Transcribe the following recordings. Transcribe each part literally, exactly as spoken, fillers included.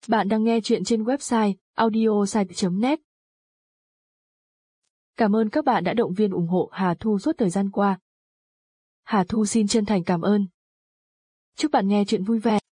Bạn đang nghe chuyện trên website audiosite chấm net. Cảm ơn các bạn đã động viên ủng hộ Hà Thu suốt thời gian qua. Hà Thu xin chân thành cảm ơn. Chúc bạn nghe chuyện vui vẻ.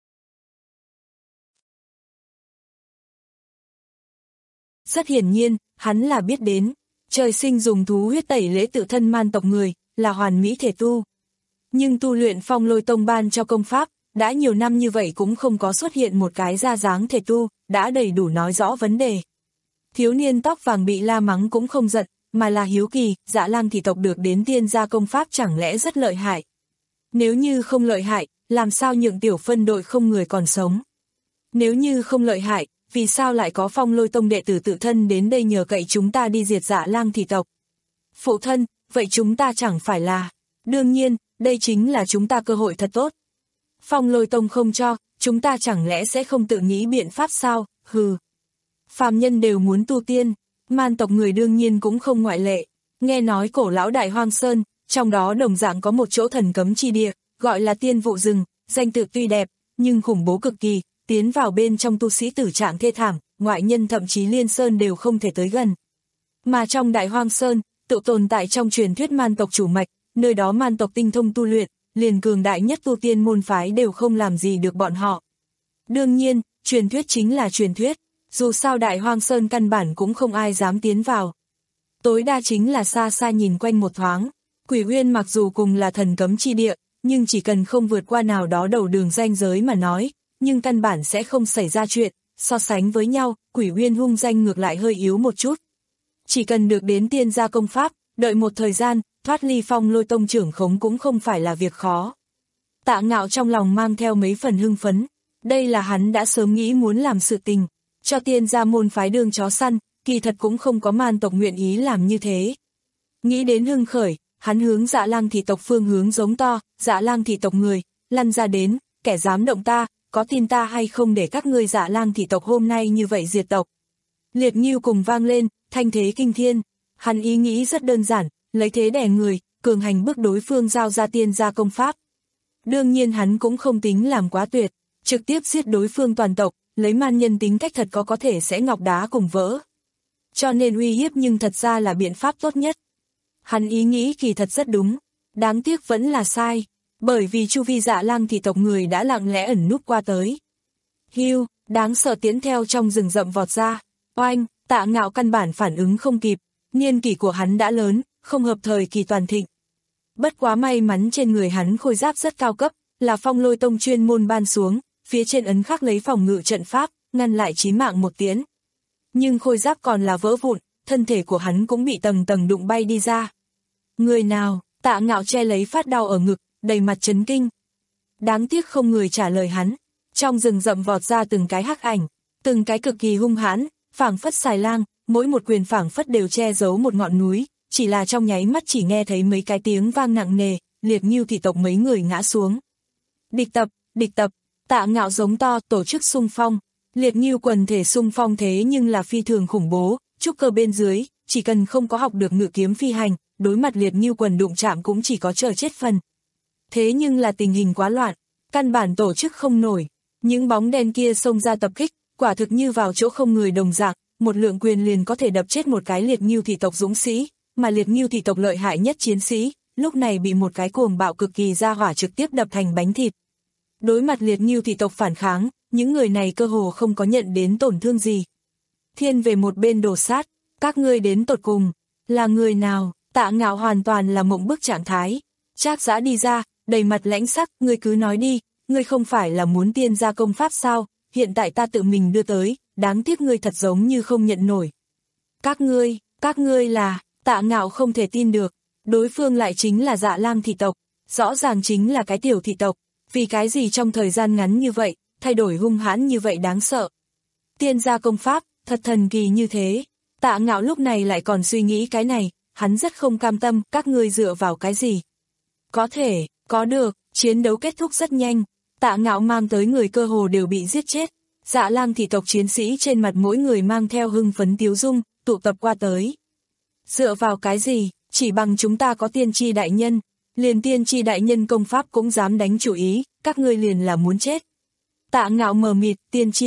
Rất hiển nhiên, hắn là biết đến, trời sinh dùng thú huyết tẩy lễ tự thân man tộc người, là hoàn mỹ thể tu. Nhưng tu luyện Phong Lôi Tông ban cho công pháp, đã nhiều năm như vậy cũng không có xuất hiện một cái ra dáng thể tu, đã đầy đủ nói rõ vấn đề. Thiếu niên tóc vàng bị la mắng cũng không giận, mà là hiếu kỳ, Dạ Lang thị tộc được đến tiên gia công pháp chẳng lẽ rất lợi hại. Nếu như không lợi hại, làm sao nhượng tiểu phân đội không người còn sống? Nếu như không lợi hại, vì sao lại có Phong Lôi Tông đệ tử tự thân đến đây nhờ cậy chúng ta đi diệt Dạ Lang thị tộc? Phụ thân, vậy chúng ta chẳng phải là... Đương nhiên, đây chính là chúng ta cơ hội thật tốt. Phong Lôi Tông không cho, chúng ta chẳng lẽ sẽ không tự nghĩ biện pháp sao? Hừ. Phàm nhân đều muốn tu tiên, man tộc người đương nhiên cũng không ngoại lệ. Nghe nói cổ lão Đại Hoang Sơn, trong đó đồng dạng có một chỗ thần cấm chi địa, gọi là Tiên Vụ Rừng, danh tự tuy đẹp, nhưng khủng bố cực kỳ, tiến vào bên trong tu sĩ tử trạng thê thảm, ngoại nhân thậm chí liên sơn đều không thể tới gần. Mà trong Đại Hoang Sơn, tự tồn tại trong truyền thuyết man tộc chủ mạch, nơi đó man tộc tinh thông tu luyện, liền cường đại nhất tu tiên môn phái đều không làm gì được bọn họ. Đương nhiên, truyền thuyết chính là truyền thuyết, dù sao Đại Hoang Sơn căn bản cũng không ai dám tiến vào. Tối đa chính là xa xa nhìn quanh một thoáng, Quỷ Uyên mặc dù cùng là thần cấm chi địa, nhưng chỉ cần không vượt qua nào đó đầu đường ranh giới mà nói, nhưng căn bản sẽ không xảy ra chuyện, so sánh với nhau, Quỷ Uyên hung danh ngược lại hơi yếu một chút. Chỉ cần được đến tiên gia công pháp, đợi một thời gian, thoát ly Phong Lôi Tông trưởng khống cũng không phải là việc khó. Tạ Ngạo trong lòng mang theo mấy phần hưng phấn, đây là hắn đã sớm nghĩ muốn làm sự tình, cho tiên gia môn phái đương chó săn, kỳ thật cũng không có man tộc nguyện ý làm như thế. Nghĩ đến hưng khởi, hắn hướng Dạ Lang thị tộc phương hướng giống to, Dạ Lang thị tộc người, lăn ra đến, kẻ dám động ta, có tin ta hay không để các ngươi Dạ Lang thị tộc hôm nay như vậy diệt tộc. Liệt Ngưu cùng vang lên, thanh thế kinh thiên, hắn ý nghĩ rất đơn giản, lấy thế đè người, cường hành bức đối phương giao ra tiên gia công pháp. Đương nhiên hắn cũng không tính làm quá tuyệt, trực tiếp giết đối phương toàn tộc, lấy man nhân tính cách thật có có thể sẽ ngọc đá cùng vỡ. Cho nên uy hiếp nhưng thật ra là biện pháp tốt nhất. Hắn ý nghĩ kỳ thật rất đúng, đáng tiếc vẫn là sai, bởi vì chu vi Dạ Lang thị tộc người đã lặng lẽ ẩn núp qua tới. Hiu, đáng sợ tiến theo trong rừng rậm vọt ra, oanh, Tạ Ngạo căn bản phản ứng không kịp, niên kỷ của hắn đã lớn, không hợp thời kỳ toàn thịnh. Bất quá may mắn trên người hắn khôi giáp rất cao cấp, là Phong Lôi Tông chuyên môn ban xuống, phía trên ấn khắc lấy phòng ngự trận pháp, ngăn lại chí mạng một tiễn. Nhưng khôi giáp còn là vỡ vụn, thân thể của hắn cũng bị tầng tầng đụng bay đi ra. Người nào? Tạ Ngạo che lấy phát đau ở ngực, đầy mặt chấn kinh. Đáng tiếc không người trả lời hắn, trong rừng rậm vọt ra từng cái hắc ảnh, từng cái cực kỳ hung hãn, phảng phất xài lang, mỗi một quyền phảng phất đều che giấu một ngọn núi, chỉ là trong nháy mắt chỉ nghe thấy mấy cái tiếng vang nặng nề, Liệt Ngưu thị tộc mấy người ngã xuống. Địch tập, địch tập, Tạ Ngạo giống to, tổ chức xung phong. Liệt Ngưu quần thể xung phong thế nhưng là phi thường khủng bố, trúc cơ bên dưới, chỉ cần không có học được ngự kiếm phi hành, đối mặt Liệt Ngưu quần đụng chạm cũng chỉ có chờ chết phần. Thế nhưng là tình hình quá loạn, căn bản tổ chức không nổi, những bóng đen kia xông ra tập kích, quả thực như vào chỗ không người đồng dạng, một lượng quyền liền có thể đập chết một cái Liệt Ngưu thị tộc dũng sĩ, mà Liệt Ngưu thị tộc lợi hại nhất chiến sĩ, lúc này bị một cái cuồng bạo cực kỳ ra hỏa trực tiếp đập thành bánh thịt. Đối mặt Liệt Ngưu thị tộc phản kháng, những người này cơ hồ không có nhận đến tổn thương gì. Thiên về một bên đổ sát, các ngươi đến tột cùng, là người nào? Tạ Ngạo hoàn toàn là mộng bức trạng thái. Trác Giã đi ra, đầy mặt lãnh sắc, ngươi cứ nói đi, ngươi không phải là muốn tiên gia công pháp sao, hiện tại ta tự mình đưa tới, đáng tiếc ngươi thật giống như không nhận nổi. Các ngươi, các ngươi là, Tạ Ngạo không thể tin được, đối phương lại chính là Dạ Lang thị tộc, rõ ràng chính là cái tiểu thị tộc, vì cái gì trong thời gian ngắn như vậy, thay đổi hung hãn như vậy đáng sợ. Tiên gia công pháp, thật thần kỳ như thế, Tạ Ngạo lúc này lại còn suy nghĩ cái này, hắn rất không cam tâm, các ngươi dựa vào cái gì. Có thể, có được, chiến đấu kết thúc rất nhanh, Tạ Ngạo mang tới người cơ hồ đều bị giết chết, Dạ Lang thị tộc chiến sĩ trên mặt mỗi người mang theo hưng phấn tiếu dung, tụ tập qua tới. Dựa vào cái gì, chỉ bằng chúng ta có tiên tri đại nhân, liền tiên tri đại nhân công pháp cũng dám đánh chủ ý, các ngươi liền là muốn chết. Tạ Ngạo mờ mịt, tiên tri,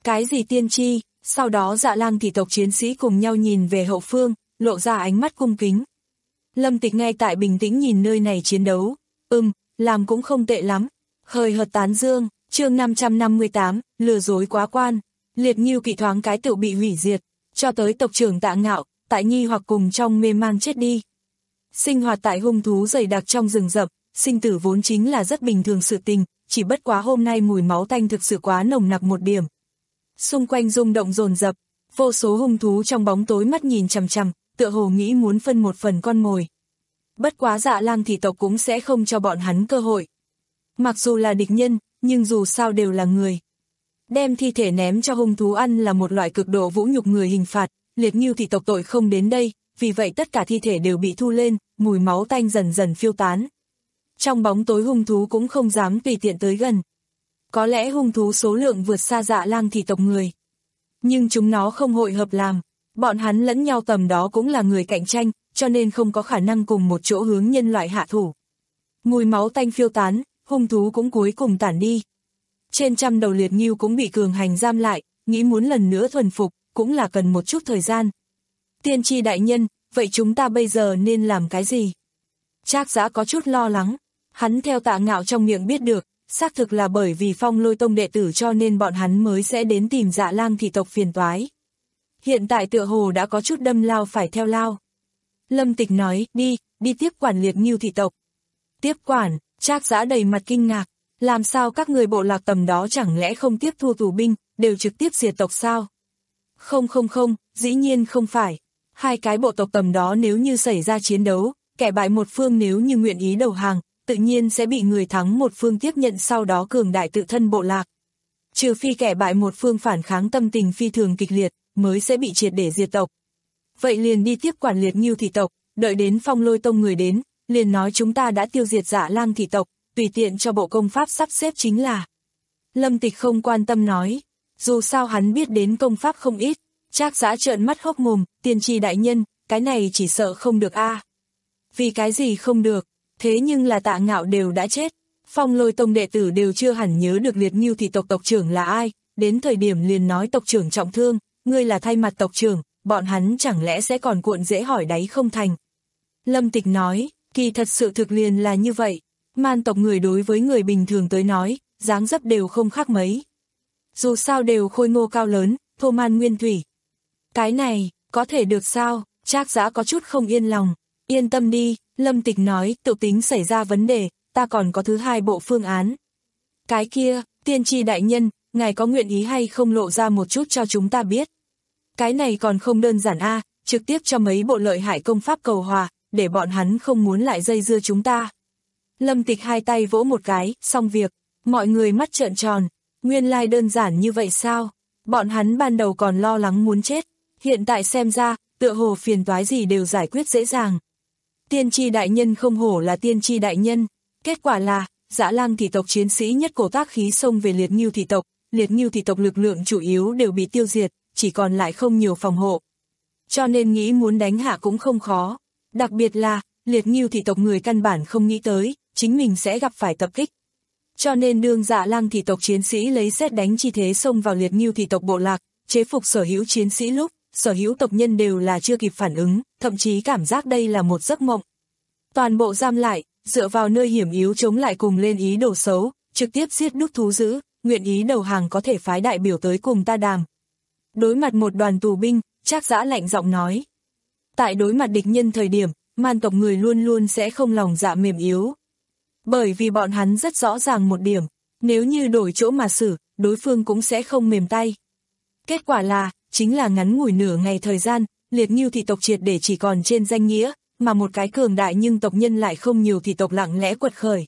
Cái gì tiên tri? Sau đó Dạ Lang thị tộc chiến sĩ cùng nhau nhìn về hậu phương, lộ ra ánh mắt cung kính. Lâm Tịch ngay tại bình tĩnh nhìn nơi này chiến đấu. Ừm, làm cũng không tệ lắm. Hời hợt tán dương, chương năm trăm năm mươi tám, lừa dối quá quan. Liệt Ngưu kỵ thoáng cái tự bị hủy diệt, cho tới tộc trưởng Tạ Ngạo, tại nghi hoặc cùng trong mê mang chết đi. Sinh hoạt tại hung thú dày đặc trong rừng rậm, sinh tử vốn chính là rất bình thường sự tình, chỉ bất quá hôm nay mùi máu tanh thực sự quá nồng nặc một điểm. Xung quanh rung động dồn dập, vô số hung thú trong bóng tối mắt nhìn chằm chằm, tựa hồ nghĩ muốn phân một phần con mồi. Bất quá Dạ Lang thị tộc cũng sẽ không cho bọn hắn cơ hội. Mặc dù là địch nhân, nhưng dù sao đều là người. Đem thi thể ném cho hung thú ăn là một loại cực độ vũ nhục người hình phạt, Liệt Ngưu thị tộc tội không đến đây, vì vậy tất cả thi thể đều bị thu lên, mùi máu tanh dần dần phiêu tán. Trong bóng tối hung thú cũng không dám tùy tiện tới gần. Có lẽ hung thú số lượng vượt xa Dạ Lang thị tộc người. Nhưng chúng nó không hội hợp làm, bọn hắn lẫn nhau tầm đó cũng là người cạnh tranh, cho nên không có khả năng cùng một chỗ hướng nhân loại hạ thủ. Mùi máu tanh phiêu tán, hung thú cũng cuối cùng tản đi. Trên trăm đầu liệt ngưu cũng bị cường hành giam lại, nghĩ muốn lần nữa thuần phục, cũng là cần một chút thời gian. Tiên tri đại nhân, vậy chúng ta bây giờ nên làm cái gì? Trác Giã có chút lo lắng, hắn theo Tạ Ngạo trong miệng biết được, xác thực là bởi vì Phong Lôi Tông đệ tử cho nên bọn hắn mới sẽ đến tìm Dạ Lang thị tộc phiền toái. Hiện tại tựa hồ đã có chút đâm lao phải theo lao. Lâm Tịch nói, đi, đi tiếp quản Liệt Ngưu thị tộc. Tiếp quản, Trác Giã đầy mặt kinh ngạc, làm sao các người bộ lạc tầm đó chẳng lẽ không tiếp thu tù binh, đều trực tiếp diệt tộc sao? Không không không, dĩ nhiên không phải. Hai cái bộ tộc tầm đó nếu như xảy ra chiến đấu, kẻ bại một phương nếu như nguyện ý đầu hàng, tự nhiên sẽ bị người thắng một phương tiếp nhận sau đó cường đại tự thân bộ lạc. Trừ phi kẻ bại một phương phản kháng tâm tình phi thường kịch liệt, mới sẽ bị triệt để diệt tộc. Vậy liền đi tiếp quản Liệt Ngưu thị tộc, đợi đến Phong Lôi Tông người đến, liền nói chúng ta đã tiêu diệt Dạ Lang thị tộc, tùy tiện cho bộ công pháp sắp xếp chính là. Lâm Tịch không quan tâm nói, dù sao hắn biết đến công pháp không ít. Trác Giã trợn mắt hốc mồm, tiên tri đại nhân, cái này chỉ sợ không được a. Vì cái gì không được, thế nhưng là Tạ Ngạo đều đã chết, Phong Lôi Tông đệ tử đều chưa hẳn nhớ được Liệt Ngưu thị tộc tộc trưởng là ai, đến thời điểm liền nói tộc trưởng trọng thương, ngươi là thay mặt tộc trưởng, bọn hắn chẳng lẽ sẽ còn cuộn dễ hỏi đáy không thành. Lâm Tịch nói, kỳ thật sự thực liền là như vậy, man tộc người đối với người bình thường tới nói, dáng dấp đều không khác mấy. Dù sao đều khôi ngô cao lớn, thô man nguyên thủy. Cái này, có thể được sao? Trác Giã có chút không yên lòng. Yên tâm đi, Lâm Tịch nói, tự tính xảy ra vấn đề, ta còn có thứ hai bộ phương án. Cái kia, tiên tri đại nhân, ngài có nguyện ý hay không lộ ra một chút cho chúng ta biết? Cái này còn không đơn giản a, trực tiếp cho mấy bộ lợi hại công pháp cầu hòa, để bọn hắn không muốn lại dây dưa chúng ta. Lâm Tịch hai tay vỗ một cái, xong việc, mọi người mắt trợn tròn, nguyên lai đơn giản như vậy sao? Bọn hắn ban đầu còn lo lắng muốn chết, hiện tại xem ra, tựa hồ phiền toái gì đều giải quyết dễ dàng. Tiên tri đại nhân không hổ là tiên tri đại nhân, kết quả là, Dạ Lang thị tộc chiến sĩ nhất cổ tác khí xông về Liệt Ngưu thị tộc, Liệt Ngưu thị tộc lực lượng chủ yếu đều bị tiêu diệt, chỉ còn lại không nhiều phòng hộ. Cho nên nghĩ muốn đánh hạ cũng không khó, đặc biệt là, Liệt Ngưu thị tộc người căn bản không nghĩ tới, chính mình sẽ gặp phải tập kích. Cho nên đương Dạ Lang thị tộc chiến sĩ lấy sét đánh chi thế xông vào Liệt Ngưu thị tộc bộ lạc, chế phục sở hữu chiến sĩ lúc, sở hữu tộc nhân đều là chưa kịp phản ứng, thậm chí cảm giác đây là một giấc mộng. Toàn bộ giam lại, dựa vào nơi hiểm yếu chống lại cùng lên ý đồ xấu, trực tiếp giết đúc thú dữ, nguyện ý đầu hàng có thể phái đại biểu tới cùng ta đàm. Đối mặt một đoàn tù binh, Trác Giã lạnh giọng nói. Tại đối mặt địch nhân thời điểm, man tộc người luôn luôn sẽ không lòng dạ mềm yếu. Bởi vì bọn hắn rất rõ ràng một điểm, nếu như đổi chỗ mà xử, đối phương cũng sẽ không mềm tay. Kết quả là, chính là ngắn ngủi nửa ngày thời gian, Liệt Ngưu thị tộc triệt để chỉ còn trên danh nghĩa, mà một cái cường đại nhưng tộc nhân lại không nhiều thị tộc lặng lẽ quật khởi.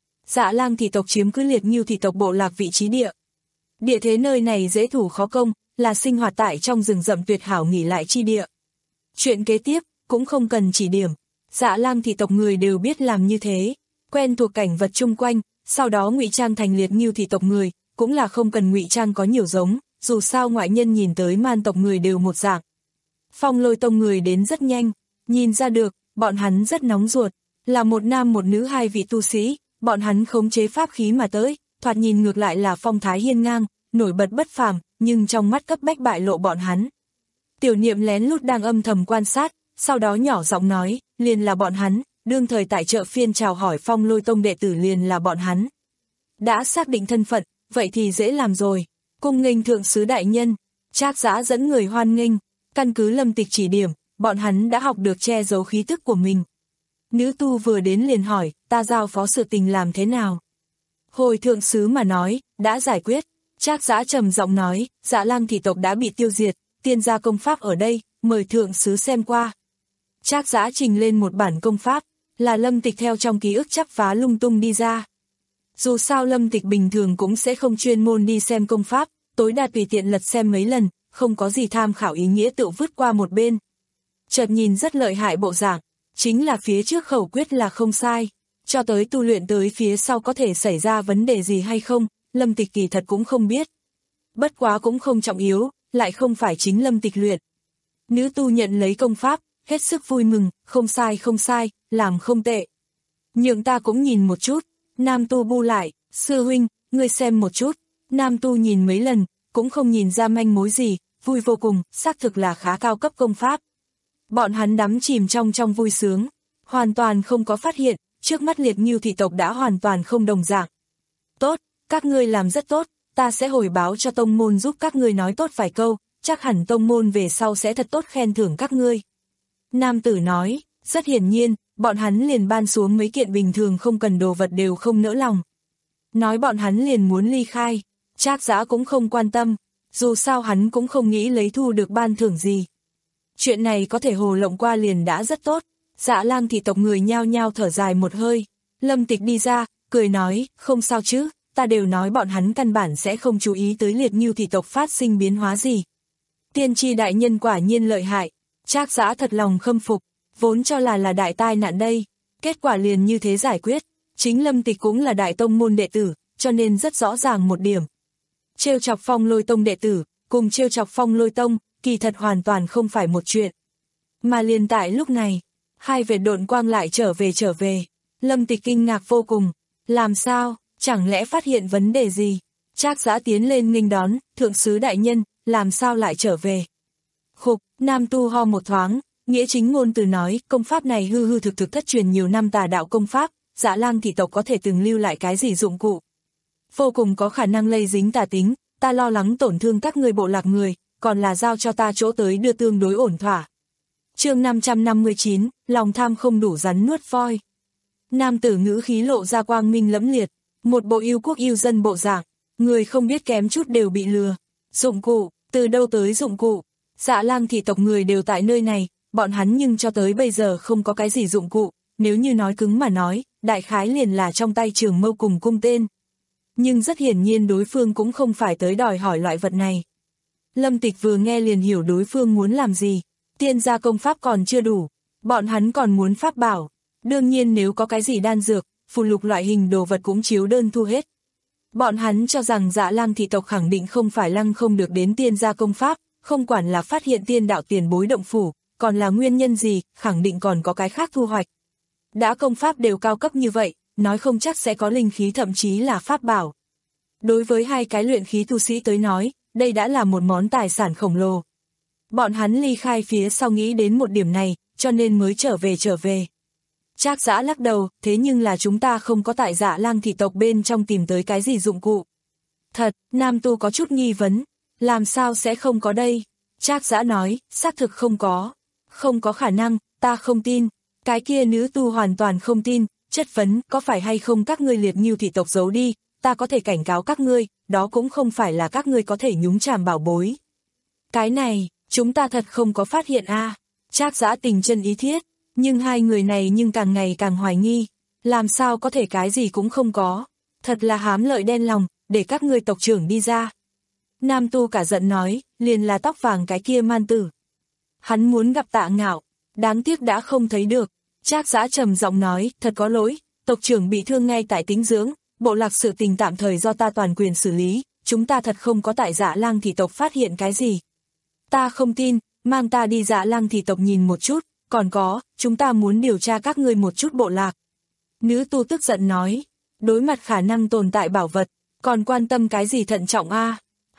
Dạ Lang thị tộc chiếm cứ Liệt Ngưu thị tộc bộ lạc vị trí địa. Địa thế nơi này dễ thủ khó công, là sinh hoạt tại trong rừng rậm tuyệt hảo nghỉ lại chi địa. Chuyện kế tiếp, cũng không cần chỉ điểm, Dạ Lang thị tộc người đều biết làm như thế, quen thuộc cảnh vật chung quanh, sau đó ngụy trang thành Liệt Ngưu thị tộc người, cũng là không cần ngụy trang có nhiều giống, dù sao ngoại nhân nhìn tới man tộc người đều một dạng. Phong Lôi Tông người đến rất nhanh, nhìn ra được, bọn hắn rất nóng ruột, là một nam một nữ hai vị tu sĩ, bọn hắn khống chế pháp khí mà tới, thoạt nhìn ngược lại là phong thái hiên ngang, nổi bật bất phàm, nhưng trong mắt cấp bách bại lộ bọn hắn. Tiểu Niệm lén lút đang âm thầm quan sát, sau đó nhỏ giọng nói, liền là bọn hắn, đương thời tại chợ phiên chào hỏi Phong Lôi Tông đệ tử liền là bọn hắn. Đã xác định thân phận, vậy thì dễ làm rồi. Cung nghênh thượng sứ đại nhân, Trác Dã dẫn người hoan nghênh, căn cứ Lâm Tịch chỉ điểm, bọn hắn đã học được che giấu khí tức của mình. Nữ tu vừa đến liền hỏi, ta giao phó sự tình làm thế nào? Hồi thượng sứ mà nói, đã giải quyết. Trác Dã trầm giọng nói, Dạ Lang thị tộc đã bị tiêu diệt, tiên gia công pháp ở đây, mời thượng sứ xem qua. Trác Dã trình lên một bản công pháp, là Lâm Tịch theo trong ký ức chắp phá lung tung đi ra. Dù sao Lâm Tịch bình thường cũng sẽ không chuyên môn đi xem công pháp, tối đa tùy tiện lật xem mấy lần, không có gì tham khảo ý nghĩa tự vứt qua một bên. Chợt nhìn rất lợi hại bộ dạng, chính là phía trước khẩu quyết là không sai, cho tới tu luyện tới phía sau có thể xảy ra vấn đề gì hay không, Lâm Tịch kỳ thật cũng không biết. Bất quá cũng không trọng yếu, lại không phải chính Lâm Tịch luyện. Nữ tu nhận lấy công pháp, hết sức vui mừng, không sai không sai, làm không tệ. Nhượng ta cũng nhìn một chút, nam tu bu lại, sư huynh, ngươi xem một chút, nam tu nhìn mấy lần, cũng không nhìn ra manh mối gì, vui vô cùng, xác thực là khá cao cấp công pháp. Bọn hắn đắm chìm trong trong vui sướng, hoàn toàn không có phát hiện, trước mắt Liệt Ngưu thị tộc đã hoàn toàn không đồng dạng. Tốt, các ngươi làm rất tốt, ta sẽ hồi báo cho tông môn giúp các ngươi nói tốt vài câu, chắc hẳn tông môn về sau sẽ thật tốt khen thưởng các ngươi. Nam tử nói, rất hiển nhiên, bọn hắn liền ban xuống mấy kiện bình thường không cần đồ vật đều không nỡ lòng. Nói bọn hắn liền muốn ly khai, Trác Dã cũng không quan tâm, dù sao hắn cũng không nghĩ lấy thu được ban thưởng gì. Chuyện này có thể hồ lộng qua liền đã rất tốt, Dạ Lang thị tộc người nhao nhao thở dài một hơi. Lâm Tịch đi ra, cười nói, không sao chứ, ta đều nói bọn hắn căn bản sẽ không chú ý tới Liệt Ngưu thị tộc phát sinh biến hóa gì. Tiên tri đại nhân quả nhiên lợi hại, Trác Dã thật lòng khâm phục, vốn cho là là đại tai nạn đây, kết quả liền như thế giải quyết, chính Lâm Tịch cũng là đại tông môn đệ tử, cho nên rất rõ ràng một điểm. Trêu chọc Phong Lôi Tông đệ tử, cùng trêu chọc Phong Lôi Tông, kỳ thật hoàn toàn không phải một chuyện. Mà liền tại lúc này, hai vệt độn quang lại trở về trở về, Lâm Tịch kinh ngạc vô cùng, làm sao, chẳng lẽ phát hiện vấn đề gì? Trác Dã tiến lên nghênh đón, thượng sứ đại nhân, làm sao lại trở về? Khục, nam tu ho một thoáng, nghĩa chính ngôn từ nói, công pháp này hư hư thực thực thất truyền nhiều năm tà đạo công pháp, Dạ Lang thị tộc có thể từng lưu lại cái gì dụng cụ. Vô cùng có khả năng lây dính tà tính, ta lo lắng tổn thương các người bộ lạc người, còn là giao cho ta chỗ tới đưa tương đối ổn thỏa. Chương năm trăm năm mươi chín, lòng tham không đủ rắn nuốt voi. Nam tử ngữ khí lộ ra quang minh lẫm liệt, một bộ yêu quốc yêu dân bộ dạng, người không biết kém chút đều bị lừa. Dụng cụ, từ đâu tới dụng cụ? Dạ Lang thị tộc người đều tại nơi này, bọn hắn nhưng cho tới bây giờ không có cái gì dụng cụ, nếu như nói cứng mà nói, đại khái liền là trong tay trường mâu cùng cung tên. Nhưng rất hiển nhiên đối phương cũng không phải tới đòi hỏi loại vật này. Lâm Tịch vừa nghe liền hiểu đối phương muốn làm gì, tiên gia công pháp còn chưa đủ, bọn hắn còn muốn pháp bảo, đương nhiên nếu có cái gì đan dược, phù lục loại hình đồ vật cũng chiếu đơn thu hết. Bọn hắn cho rằng Dạ Lang thị tộc khẳng định không phải lăng không được đến tiên gia công pháp, không quản là phát hiện tiên đạo tiền bối động phủ, còn là nguyên nhân gì, khẳng định còn có cái khác thu hoạch. Đã công pháp đều cao cấp như vậy, nói không chắc sẽ có linh khí thậm chí là pháp bảo. Đối với hai cái luyện khí tu sĩ tới nói, đây đã là một món tài sản khổng lồ. Bọn hắn ly khai phía sau nghĩ đến một điểm này, cho nên mới trở về trở về. Trác Dã lắc đầu, thế nhưng là chúng ta không có tại Dạ Lang thị tộc bên trong tìm tới cái gì dụng cụ. Thật, nam tu có chút nghi vấn, làm sao sẽ không có đây? Trác Dã nói, xác thực không có. Không có khả năng, ta không tin. Cái kia nữ tu hoàn toàn không tin, chất vấn, có phải hay không các ngươi Liệt Ngưu thị tộc giấu đi, ta có thể cảnh cáo các ngươi, đó cũng không phải là các ngươi có thể nhúng chàm bảo bối. Cái này, chúng ta thật không có phát hiện a. À. Trác Dã tình chân ý thiết, nhưng hai người này nhưng càng ngày càng hoài nghi, làm sao có thể cái gì cũng không có, thật là hám lợi đen lòng, để các ngươi tộc trưởng đi ra. Nam tu cả giận nói, liền là tóc vàng cái kia man tử. Hắn muốn gặp Tạ Ngạo, đáng tiếc đã không thấy được. Trác Dã trầm giọng nói, thật có lỗi, tộc trưởng bị thương ngay tại tĩnh dưỡng, bộ lạc sự tình tạm thời do ta toàn quyền xử lý, chúng ta thật không có tại Dạ Lang thị tộc phát hiện cái gì. Ta không tin, mang ta đi Dạ Lang thị tộc nhìn một chút, còn có, chúng ta muốn điều tra các ngươi một chút bộ lạc. Nữ tu tức giận nói, đối mặt khả năng tồn tại bảo vật, còn quan tâm cái gì thận trọng a?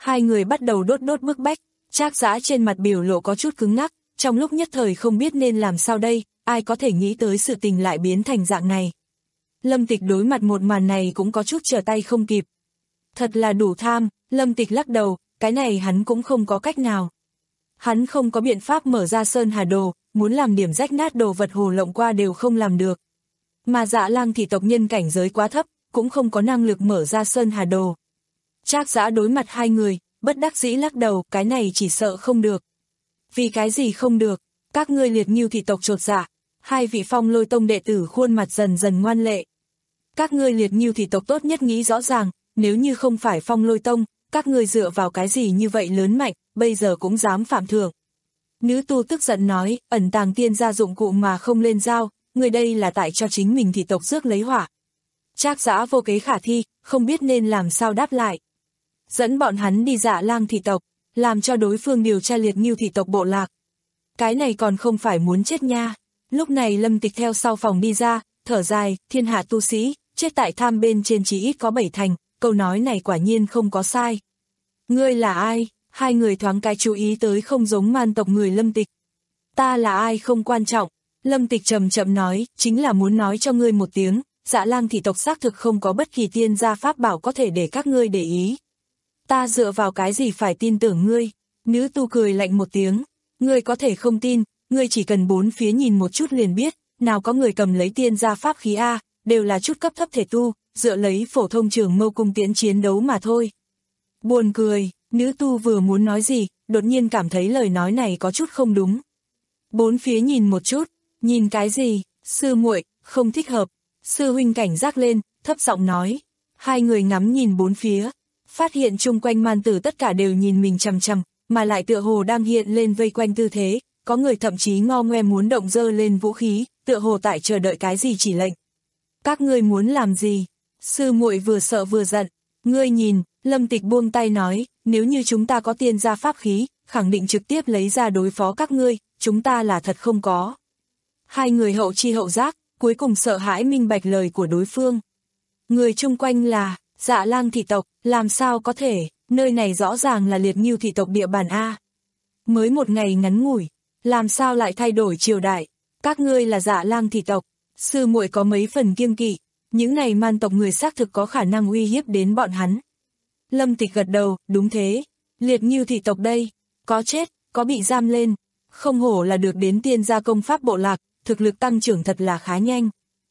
Hai người bắt đầu đốt đốt bức bách, Trác Dã trên mặt biểu lộ có chút cứng ngắc, trong lúc nhất thời không biết nên làm sao đây, ai có thể nghĩ tới sự tình lại biến thành dạng này. Lâm Tịch đối mặt một màn này cũng có chút trở tay không kịp. Thật là đủ tham, Lâm Tịch lắc đầu, cái này hắn cũng không có cách nào. Hắn không có biện pháp mở ra Sơn Hà Đồ, muốn làm điểm rách nát đồ vật hồ lộng qua đều không làm được. Mà Dạ Lang thì tộc nhân cảnh giới quá thấp, cũng không có năng lực mở ra Sơn Hà Đồ. Trác Dã đối mặt hai người, bất đắc dĩ lắc đầu, cái này chỉ sợ không được. Vì cái gì không được? Các ngươi Liệt Ngưu thị tộc chột dạ. Hai vị Phong Lôi Tông đệ tử khuôn mặt dần dần ngoan lệ. Các ngươi Liệt Ngưu thị tộc tốt nhất nghĩ rõ ràng, nếu như không phải Phong Lôi Tông, các ngươi dựa vào cái gì như vậy lớn mạnh, bây giờ cũng dám phạm thượng. Nữ tu tức giận nói, ẩn tàng tiên gia dụng cụ mà không lên giao, người đây là tại cho chính mình thị tộc rước lấy họa. Trác Dã vô kế khả thi, không biết nên làm sao đáp lại. Dẫn bọn hắn đi Dạ Lang thị tộc, làm cho đối phương điều tra Liệt Ngưu thị tộc bộ lạc. Cái này còn không phải muốn chết nha. Lúc này Lâm Tịch theo sau phòng đi ra, thở dài, thiên hạ tu sĩ, chết tại tham bên trên chỉ ít có bảy thành, câu nói này quả nhiên không có sai. Ngươi là ai? Hai người thoáng cái chú ý tới không giống man tộc người Lâm Tịch. Ta là ai không quan trọng. Lâm Tịch chậm chậm nói, chính là muốn nói cho ngươi một tiếng, Dạ Lang thị tộc xác thực không có bất kỳ tiên gia pháp bảo có thể để các ngươi để ý. Ta dựa vào cái gì phải tin tưởng ngươi? Nữ tu cười lạnh một tiếng, ngươi có thể không tin, ngươi chỉ cần bốn phía nhìn một chút liền biết, nào có người cầm lấy tiên gia pháp khí A, đều là chút cấp thấp thể tu, dựa lấy phổ thông trường mâu cung tiễn chiến đấu mà thôi. Buồn cười, nữ tu vừa muốn nói gì, đột nhiên cảm thấy lời nói này có chút không đúng. Bốn phía nhìn một chút, nhìn cái gì, sư muội, không thích hợp. Sư huynh cảnh giác lên, thấp giọng nói. Hai người ngắm nhìn bốn phía, phát hiện chung quanh man tử tất cả đều nhìn mình chằm chằm, mà lại tựa hồ đang hiện lên vây quanh tư thế, có người thậm chí ngo ngoe muốn động dơ lên vũ khí, tựa hồ tại chờ đợi cái gì chỉ lệnh. Các ngươi muốn làm gì? Sư muội vừa sợ vừa giận. Ngươi nhìn, Lâm Tịch buông tay nói, nếu như chúng ta có tiên gia pháp khí, khẳng định trực tiếp lấy ra đối phó các ngươi, chúng ta là thật không có. Hai người hậu chi hậu giác, cuối cùng sợ hãi minh bạch lời của đối phương. Người chung quanh là Dạ Lang thị tộc, làm sao có thể, nơi này rõ ràng là Liệt Ngưu thị tộc địa bàn A. Mới một ngày ngắn ngủi, làm sao lại thay đổi triều đại, các ngươi là Dạ Lang thị tộc, sư muội có mấy phần kiêng kỵ, những này man tộc người xác thực có khả năng uy hiếp đến bọn hắn. Lâm Tịch gật đầu, đúng thế, Liệt Ngưu thị tộc đây, có chết, có bị giam lên, không hổ là được đến tiên gia công pháp bộ lạc, thực lực tăng trưởng thật là khá nhanh.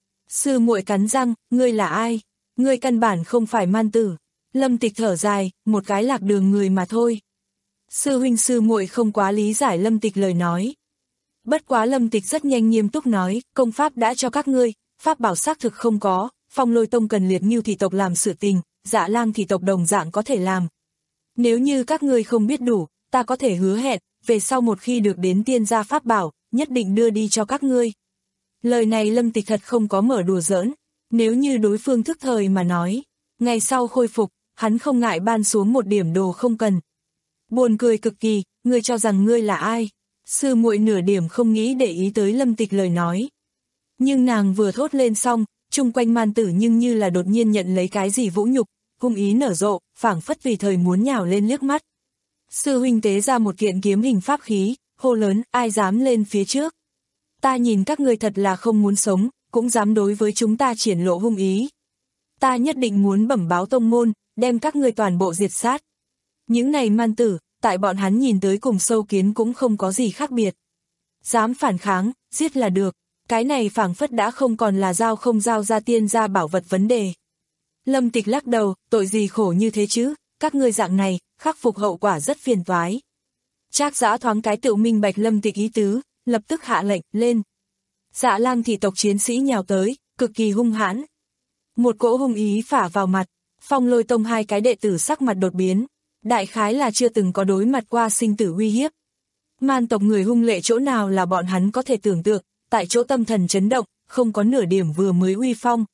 Sư muội cắn răng, ngươi là ai? Ngươi căn bản không phải man tử. Lâm Tịch thở dài, một cái lạc đường người mà thôi. Sư huynh sư muội không quá lý giải Lâm Tịch lời nói. Bất quá Lâm Tịch rất nhanh nghiêm túc nói, công pháp đã cho các ngươi, pháp bảo xác thực không có, Phong Lôi Tông cần Liệt Ngưu thị tộc làm sự tình, Dạ Lang thị tộc đồng dạng có thể làm. Nếu như các ngươi không biết đủ, ta có thể hứa hẹn, về sau một khi được đến tiên gia pháp bảo, nhất định đưa đi cho các ngươi. Lời này Lâm Tịch thật không có mở đùa giỡn, nếu như đối phương thức thời mà nói, ngày sau khôi phục, hắn không ngại ban xuống một điểm đồ không cần. Buồn cười cực kỳ, ngươi cho rằng ngươi là ai? Sư muội nửa điểm không nghĩ để ý tới Lâm Tịch lời nói. Nhưng nàng vừa thốt lên xong, chung quanh man tử nhưng như là đột nhiên nhận lấy cái gì vũ nhục, hung ý nở rộ, phảng phất vì thời muốn nhào lên liếc mắt. Sư huynh tế ra một kiện kiếm hình pháp khí, hô lớn, ai dám lên phía trước. Ta nhìn các ngươi thật là không muốn sống, cũng dám đối với chúng ta triển lộ hung ý. Ta nhất định muốn bẩm báo tông môn, đem các ngươi toàn bộ diệt sát. Những này man tử, tại bọn hắn nhìn tới cùng sâu kiến cũng không có gì khác biệt. Dám phản kháng, giết là được, cái này phảng phất đã không còn là giao không giao ra tiên gia bảo vật vấn đề. Lâm Tịch lắc đầu, tội gì khổ như thế chứ, các ngươi dạng này, khắc phục hậu quả rất phiền toái. Trác Dã thoáng cái tự minh bạch Lâm Tịch ý tứ, lập tức hạ lệnh, lên. Dạ Lang thị tộc chiến sĩ nhào tới, cực kỳ hung hãn. Một cỗ hung ý phả vào mặt, Phong Lôi Tông hai cái đệ tử sắc mặt đột biến, đại khái là chưa từng có đối mặt qua sinh tử uy hiếp. Man tộc người hung lệ chỗ nào là bọn hắn có thể tưởng tượng, tại chỗ tâm thần chấn động, không có nửa điểm vừa mới uy phong.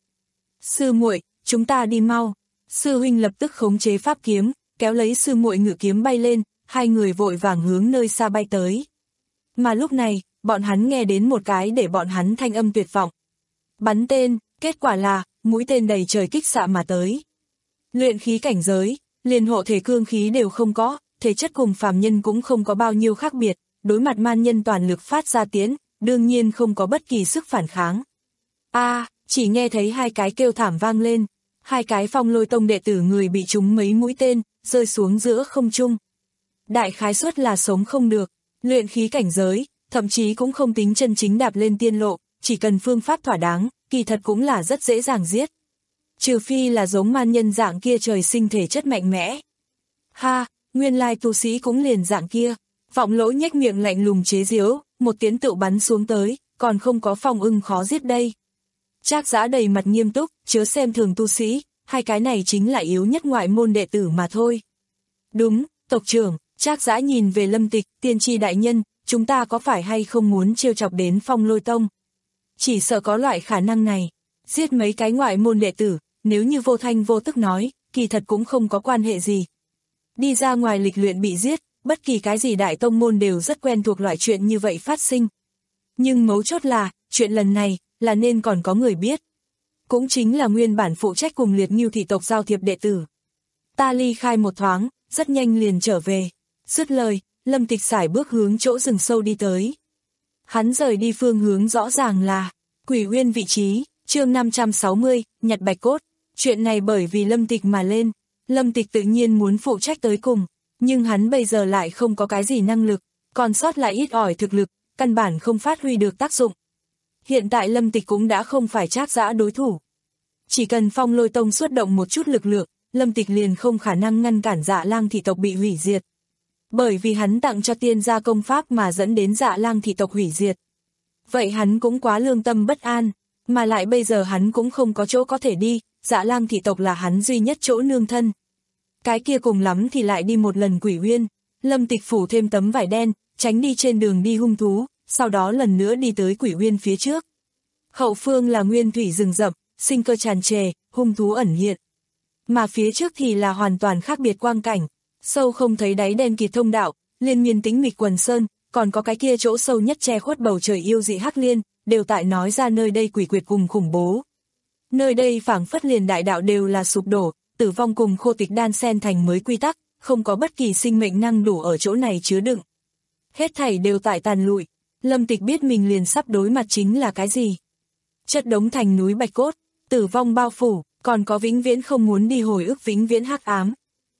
Sư muội, chúng ta đi mau. Sư huynh lập tức khống chế pháp kiếm, kéo lấy sư muội ngự kiếm bay lên, hai người vội vàng hướng nơi xa bay tới. Mà lúc này, bọn hắn nghe đến một cái để bọn hắn thanh âm tuyệt vọng. Bắn tên, kết quả là, mũi tên đầy trời kích xạ mà tới. Luyện khí cảnh giới, liền hộ thể cương khí đều không có, thể chất cùng phàm nhân cũng không có bao nhiêu khác biệt, đối mặt man nhân toàn lực phát ra tiến, đương nhiên không có bất kỳ sức phản kháng. A, chỉ nghe thấy hai cái kêu thảm vang lên, hai cái Phong Lôi Tông đệ tử người bị trúng mấy mũi tên, rơi xuống giữa không trung. Đại khái suất là sống không được, luyện khí cảnh giới, thậm chí cũng không tính chân chính đạp lên tiên lộ, chỉ cần phương pháp thỏa đáng, kỳ thật cũng là rất dễ dàng giết. Trừ phi là giống man nhân dạng kia trời sinh thể chất mạnh mẽ. Ha, nguyên lai tu sĩ cũng liền dạng kia, Vọng Lỗ nhếch miệng lạnh lùng chế giễu, một tiếng tựu bắn xuống tới, còn không có Phong Ưng khó giết đây. Trác Dã đầy mặt nghiêm túc, chớ xem thường tu sĩ, hai cái này chính là yếu nhất ngoại môn đệ tử mà thôi. Đúng, tộc trưởng, Trác Dã nhìn về Lâm Tịch, tiên tri đại nhân, chúng ta có phải hay không muốn trêu chọc đến Phong Lôi Tông? Chỉ sợ có loại khả năng này, giết mấy cái ngoại môn đệ tử, nếu như vô thanh vô tức nói, kỳ thật cũng không có quan hệ gì. Đi ra ngoài lịch luyện bị giết, bất kỳ cái gì đại tông môn đều rất quen thuộc loại chuyện như vậy phát sinh. Nhưng mấu chốt là, chuyện lần này, là nên còn có người biết. Cũng chính là nguyên bản phụ trách cùng Liệt Ngưu thị tộc giao thiệp đệ tử. Ta ly khai một thoáng, rất nhanh liền trở về. Dứt lời, Lâm Tịch sải bước hướng chỗ rừng sâu đi tới. Hắn rời đi phương hướng rõ ràng là Quỷ Uyên vị trí, chương năm trăm sáu mươi, nhặt bạch cốt. Chuyện này bởi vì Lâm Tịch mà lên, Lâm Tịch tự nhiên muốn phụ trách tới cùng, nhưng hắn bây giờ lại không có cái gì năng lực, còn sót lại ít ỏi thực lực, căn bản không phát huy được tác dụng. Hiện tại Lâm Tịch cũng đã không phải Trác Dã đối thủ. Chỉ cần Phong Lôi Tông xuất động một chút lực lượng, Lâm Tịch liền không khả năng ngăn cản Dạ Lang thị tộc bị hủy diệt. Bởi vì hắn tặng cho tiên gia công pháp mà dẫn đến Dạ Lang thị tộc hủy diệt. Vậy hắn cũng quá lương tâm bất an, mà lại bây giờ hắn cũng không có chỗ có thể đi, Dạ Lang thị tộc là hắn duy nhất chỗ nương thân. Cái kia cùng lắm thì lại đi một lần Quỷ Uyên, Lâm Tịch phủ thêm tấm vải đen, tránh đi trên đường đi hung thú, sau đó lần nữa đi tới Quỷ Uyên phía trước. Hậu phương là nguyên thủy rừng rậm, sinh cơ tràn trề, hung thú ẩn hiện. Mà phía trước thì là hoàn toàn khác biệt quang cảnh, sâu không thấy đáy đen kịt thông đạo, liên miên tĩnh mịch quần sơn, còn có cái kia chỗ sâu nhất che khuất bầu trời yêu dị hắc liên, đều tại nói ra nơi đây quỷ quyệt cùng khủng bố. Nơi đây phảng phất liền đại đạo đều là sụp đổ, tử vong cùng khô tịch đan xen thành mới quy tắc, không có bất kỳ sinh mệnh năng đủ ở chỗ này chứa đựng. Hết thảy đều tại tàn lụi, Lâm Tịch biết mình liền sắp đối mặt chính là cái gì. Chất đống thành núi bạch cốt, tử vong bao phủ, còn có vĩnh viễn không muốn đi hồi ức vĩnh viễn hắc ám.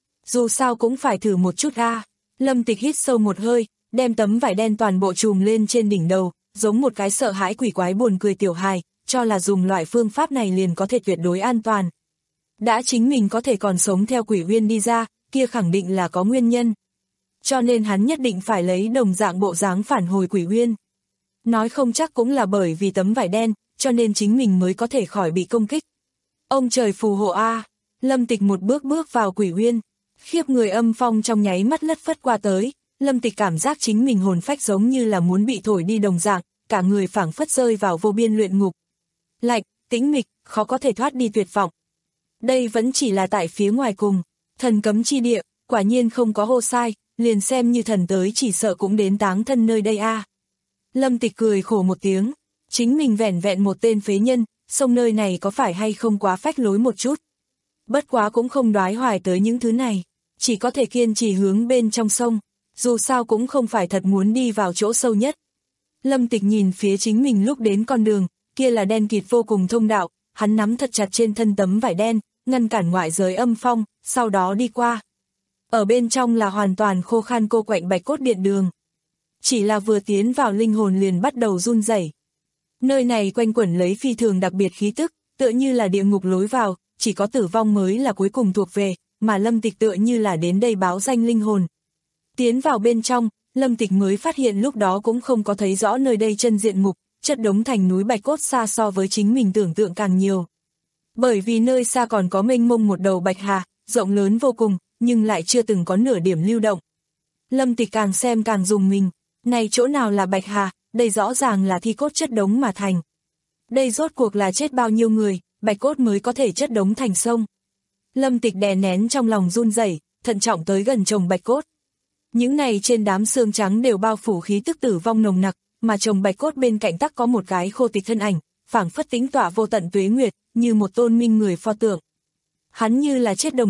Dù sao cũng phải thử một chút a. Lâm Tịch hít sâu một hơi, đem tấm vải đen toàn bộ trùm lên trên đỉnh đầu, giống một cái sợ hãi quỷ quái buồn cười tiểu hài, cho là dùng loại phương pháp này liền có thể tuyệt đối an toàn. Đã chính mình có thể còn sống theo Quỷ Uyên đi ra, kia khẳng định là có nguyên nhân. Cho nên hắn nhất định phải lấy đồng dạng bộ dáng phản hồi Quỷ Uyên. Nói không chắc cũng là bởi vì tấm vải đen, cho nên chính mình mới có thể khỏi bị công kích. Ông trời phù hộ a. Lâm Tịch một bước bước vào Quỷ Uyên, khiếp người âm phong trong nháy mắt lất phất qua tới, Lâm Tịch cảm giác chính mình hồn phách giống như là muốn bị thổi đi đồng dạng, cả người phảng phất rơi vào vô biên luyện ngục. Lạnh, tĩnh mịch, khó có thể thoát đi tuyệt vọng. Đây vẫn chỉ là tại phía ngoài cùng, thần cấm chi địa, quả nhiên không có hô sai, liền xem như thần tới chỉ sợ cũng đến táng thân nơi đây a. Lâm Tịch cười khổ một tiếng, chính mình vẻn vẹn một tên phế nhân, sông nơi này có phải hay không quá phách lối một chút. Bất quá cũng không đoái hoài tới những thứ này, chỉ có thể kiên trì hướng bên trong sông, dù sao cũng không phải thật muốn đi vào chỗ sâu nhất. Lâm Tịch nhìn phía chính mình lúc đến con đường, kia là đen kịt vô cùng thông đạo, hắn nắm thật chặt trên thân tấm vải đen, ngăn cản ngoại giới âm phong, sau đó đi qua. Ở bên trong là hoàn toàn khô khan cô quạnh bạch cốt điện đường. Chỉ là vừa tiến vào linh hồn liền bắt đầu run rẩy. Nơi này quanh quẩn lấy phi thường đặc biệt khí tức, tựa như là địa ngục lối vào, chỉ có tử vong mới là cuối cùng thuộc về, mà Lâm Tịch tựa như là đến đây báo danh linh hồn. Tiến vào bên trong, Lâm Tịch mới phát hiện lúc đó cũng không có thấy rõ nơi đây chân diện mục, chất đống thành núi bạch cốt xa so với chính mình tưởng tượng càng nhiều. Bởi vì nơi xa còn có mênh mông một đầu bạch hà, rộng lớn vô cùng, nhưng lại chưa từng có nửa điểm lưu động. Lâm Tịch càng xem càng rùng mình, này chỗ nào là bạch hà, đây rõ ràng là thi cốt chất đống mà thành. Đây rốt cuộc là chết bao nhiêu người, bạch cốt mới có thể chất đống thành sông. Lâm Tịch đè nén trong lòng run rẩy, thận trọng tới gần chồng bạch cốt. Những này trên đám xương trắng đều bao phủ khí tức tử vong nồng nặc, mà chồng bạch cốt bên cạnh tắc có một cái khô tịch thân ảnh, phảng phất tĩnh tọa vô tận tuế nguyệt, như một tôn minh người pho tượng. Hắn như là chết đồng dạng,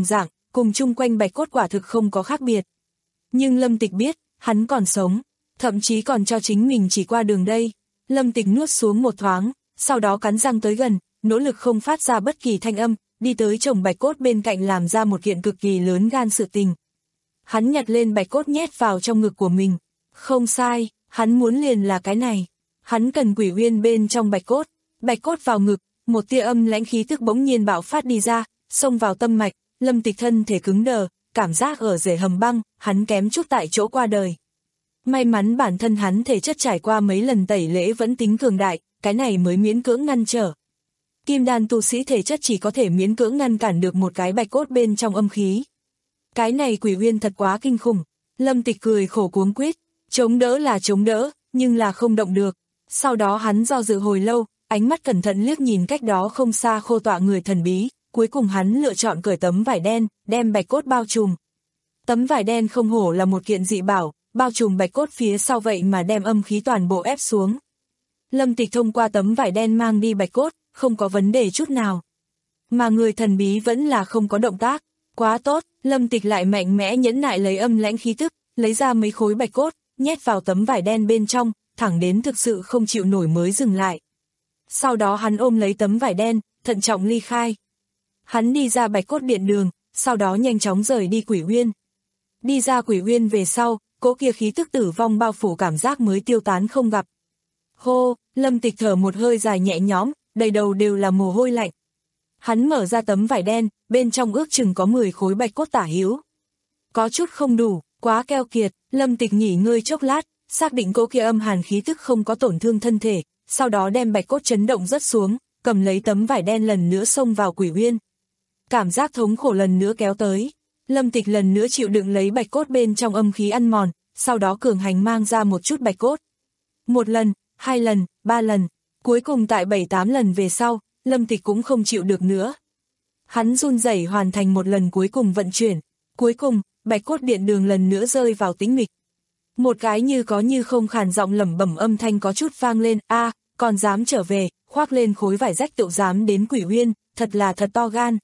cùng chung quanh bạch cốt quả thực không có khác biệt. Nhưng Lâm Tịch biết, hắn còn sống, thậm chí còn cho chính mình chỉ qua đường đây. Lâm Tịch nuốt xuống một thoáng, sau đó cắn răng tới gần, nỗ lực không phát ra bất kỳ thanh âm, đi tới chồng bạch cốt bên cạnh làm ra một kiện cực kỳ lớn gan sự tình. Hắn nhặt lên bạch cốt nhét vào trong ngực của mình. Không sai, hắn muốn liền là cái này. Hắn cần quỷ uyên bên trong bạch cốt. Bạch cốt vào ngực, một tia âm lãnh khí tức bỗng nhiên bạo phát đi ra, xông vào tâm mạch, Lâm Tịch thân thể cứng đờ, cảm giác ở rễ hầm băng, hắn kém chút tại chỗ qua đời. May mắn bản thân hắn thể chất trải qua mấy lần tẩy lễ vẫn tính cường đại, cái này mới miễn cưỡng ngăn trở. Kim đan tu sĩ thể chất chỉ có thể miễn cưỡng ngăn cản được một cái bạch cốt bên trong âm khí. Cái này quỷ uyên thật quá kinh khủng. Lâm Tịch cười khổ cuống quýt, chống đỡ là chống đỡ, nhưng là không động được. Sau đó hắn do dự hồi lâu, ánh mắt cẩn thận liếc nhìn cách đó không xa khô tọa người thần bí, cuối cùng hắn lựa chọn cởi tấm vải đen, đem bạch cốt bao trùm. Tấm vải đen không hổ là một kiện dị bảo, bao trùm bạch cốt phía sau vậy mà đem âm khí toàn bộ ép xuống. Lâm Tịch thông qua tấm vải đen mang đi bạch cốt, không có vấn đề chút nào. Mà người thần bí vẫn là không có động tác, quá tốt, Lâm Tịch lại mạnh mẽ nhẫn nại lấy âm lãnh khí tức, lấy ra mấy khối bạch cốt, nhét vào tấm vải đen bên trong, thẳng đến thực sự không chịu nổi mới dừng lại. Sau đó hắn ôm lấy tấm vải đen, thận trọng ly khai. Hắn đi ra bạch cốt điện đường, sau đó nhanh chóng rời đi quỷ uyên. Đi ra quỷ uyên về sau, cỗ kia khí tức tử vong bao phủ cảm giác mới tiêu tán không gặp. Hô, Lâm Tịch thở một hơi dài nhẹ nhõm, đầy đầu đều là mồ hôi lạnh. Hắn mở ra tấm vải đen, bên trong ước chừng có mười khối bạch cốt tả hữu. Có chút không đủ, quá keo kiệt, Lâm Tịch nghỉ ngơi chốc lát, xác định cỗ kia âm hàn khí tức không có tổn thương thân thể, sau đó đem bạch cốt chấn động rất xuống, cầm lấy tấm vải đen lần nữa xông vào quỷ uyên. Cảm giác thống khổ lần nữa kéo tới, Lâm Tịch lần nữa chịu đựng lấy bạch cốt bên trong âm khí ăn mòn, sau đó cường hành mang ra một chút bạch cốt. Một lần, hai lần, ba lần, cuối cùng tại bảy tám lần về sau, Lâm Tịch cũng không chịu được nữa. Hắn run rẩy hoàn thành một lần cuối cùng vận chuyển, cuối cùng, bạch cốt điện đường lần nữa rơi vào tĩnh mịch. Một cái như có như không khàn giọng lẩm bẩm âm thanh có chút vang lên, a, còn dám trở về, khoác lên khối vải rách tựu dám đến quỷ uyên, thật là thật to gan.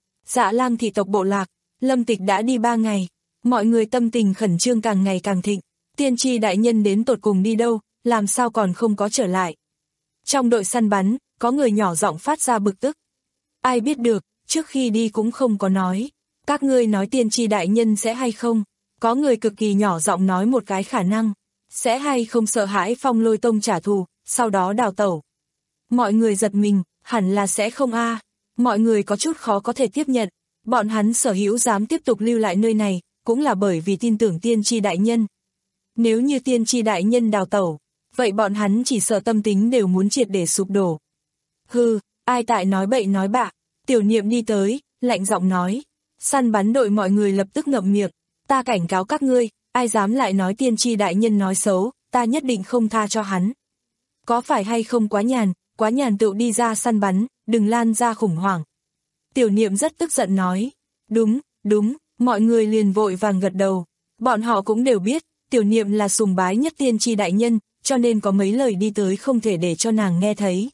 Dạ Lang thị tộc bộ lạc, Lâm Tịch đã đi ba ngày, mọi người tâm tình khẩn trương càng ngày càng thịnh, tiên tri đại nhân đến tột cùng đi đâu, làm sao còn không có trở lại. Trong đội săn bắn, có người nhỏ giọng phát ra bực tức. Ai biết được, trước khi đi cũng không có nói, các ngươi nói tiên tri đại nhân sẽ hay không, có người cực kỳ nhỏ giọng nói một cái khả năng, sẽ hay không sợ hãi Phong Lôi Tông trả thù, sau đó đào tẩu. Mọi người giật mình, hẳn là sẽ không a. Mọi người có chút khó có thể tiếp nhận, bọn hắn sở hữu dám tiếp tục lưu lại nơi này, cũng là bởi vì tin tưởng tiên tri đại nhân. Nếu như tiên tri đại nhân đào tẩu, vậy bọn hắn chỉ sợ tâm tính đều muốn triệt để sụp đổ. Hừ, ai tại nói bậy nói bạ, Tiểu Niệm đi tới, lạnh giọng nói. Săn bắn đội mọi người lập tức ngậm miệng, ta cảnh cáo các ngươi, ai dám lại nói tiên tri đại nhân nói xấu, ta nhất định không tha cho hắn. Có phải hay không quá nhàn, quá nhàn tựu đi ra săn bắn, đừng lan ra khủng hoảng. Tiểu Niệm rất tức giận nói, đúng, đúng, mọi người liền vội vàng gật đầu, bọn họ cũng đều biết, Tiểu Niệm là sùng bái nhất tiên tri đại nhân, cho nên có mấy lời đi tới không thể để cho nàng nghe thấy.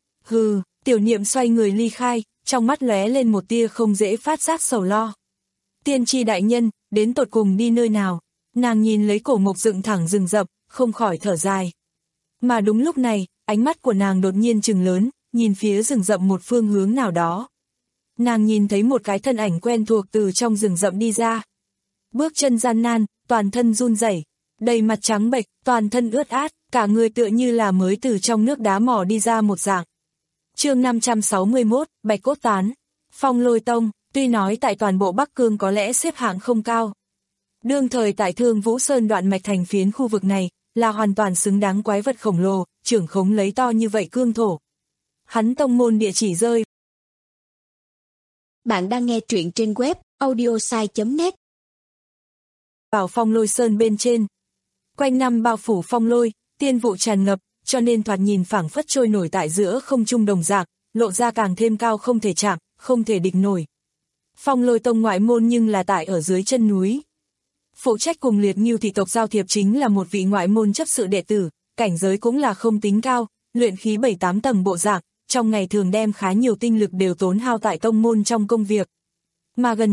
Hừ, Tiểu Niệm xoay người ly khai, trong mắt lóe lên một tia không dễ phát giác sầu lo. Tiên tri đại nhân, đến tột cùng đi nơi nào? Nàng nhìn lấy cổ mộc dựng thẳng rừng rậm, không khỏi thở dài. Mà đúng lúc này, ánh mắt của nàng đột nhiên trừng lớn, nhìn phía rừng rậm một phương hướng nào đó. Nàng nhìn thấy một cái thân ảnh quen thuộc từ trong rừng rậm đi ra. Bước chân gian nan, toàn thân run rẩy, đầy mặt trắng bệch, toàn thân ướt át, cả người tựa như là mới từ trong nước đá mò đi ra một dạng. Chương năm trăm sáu mươi mốt, Bạch Cốt Tán. Phong Lôi Tông, tuy nói tại toàn bộ Bắc Cương có lẽ xếp hạng không cao. Đương thời tại Thương Vũ Sơn đoạn mạch thành phiến khu vực này, là hoàn toàn xứng đáng quái vật khổng lồ, trưởng khống lấy to như vậy cương thổ. Hắn tông môn địa chỉ rơi. Bạn đang nghe truyện trên web audiosai chấm net. Vào Phong Lôi Sơn bên trên. Quanh năm bao phủ phong lôi, tiên vụ tràn ngập, cho nên thoạt nhìn phảng phất trôi nổi tại giữa không trung đồng dạng, lộ ra càng thêm cao không thể chạm, không thể địch nổi. Phong Lôi Tông ngoại môn nhưng là tại ở dưới chân núi. Phụ trách cùng Liệt Ngưu thị tộc giao thiệp chính là một vị ngoại môn chấp sự đệ tử, cảnh giới cũng là không tính cao, luyện khí bảy tám tầng bộ dạng, trong ngày thường đem khá nhiều tinh lực đều tốn hao tại tông môn trong công việc. Mà gần nhất,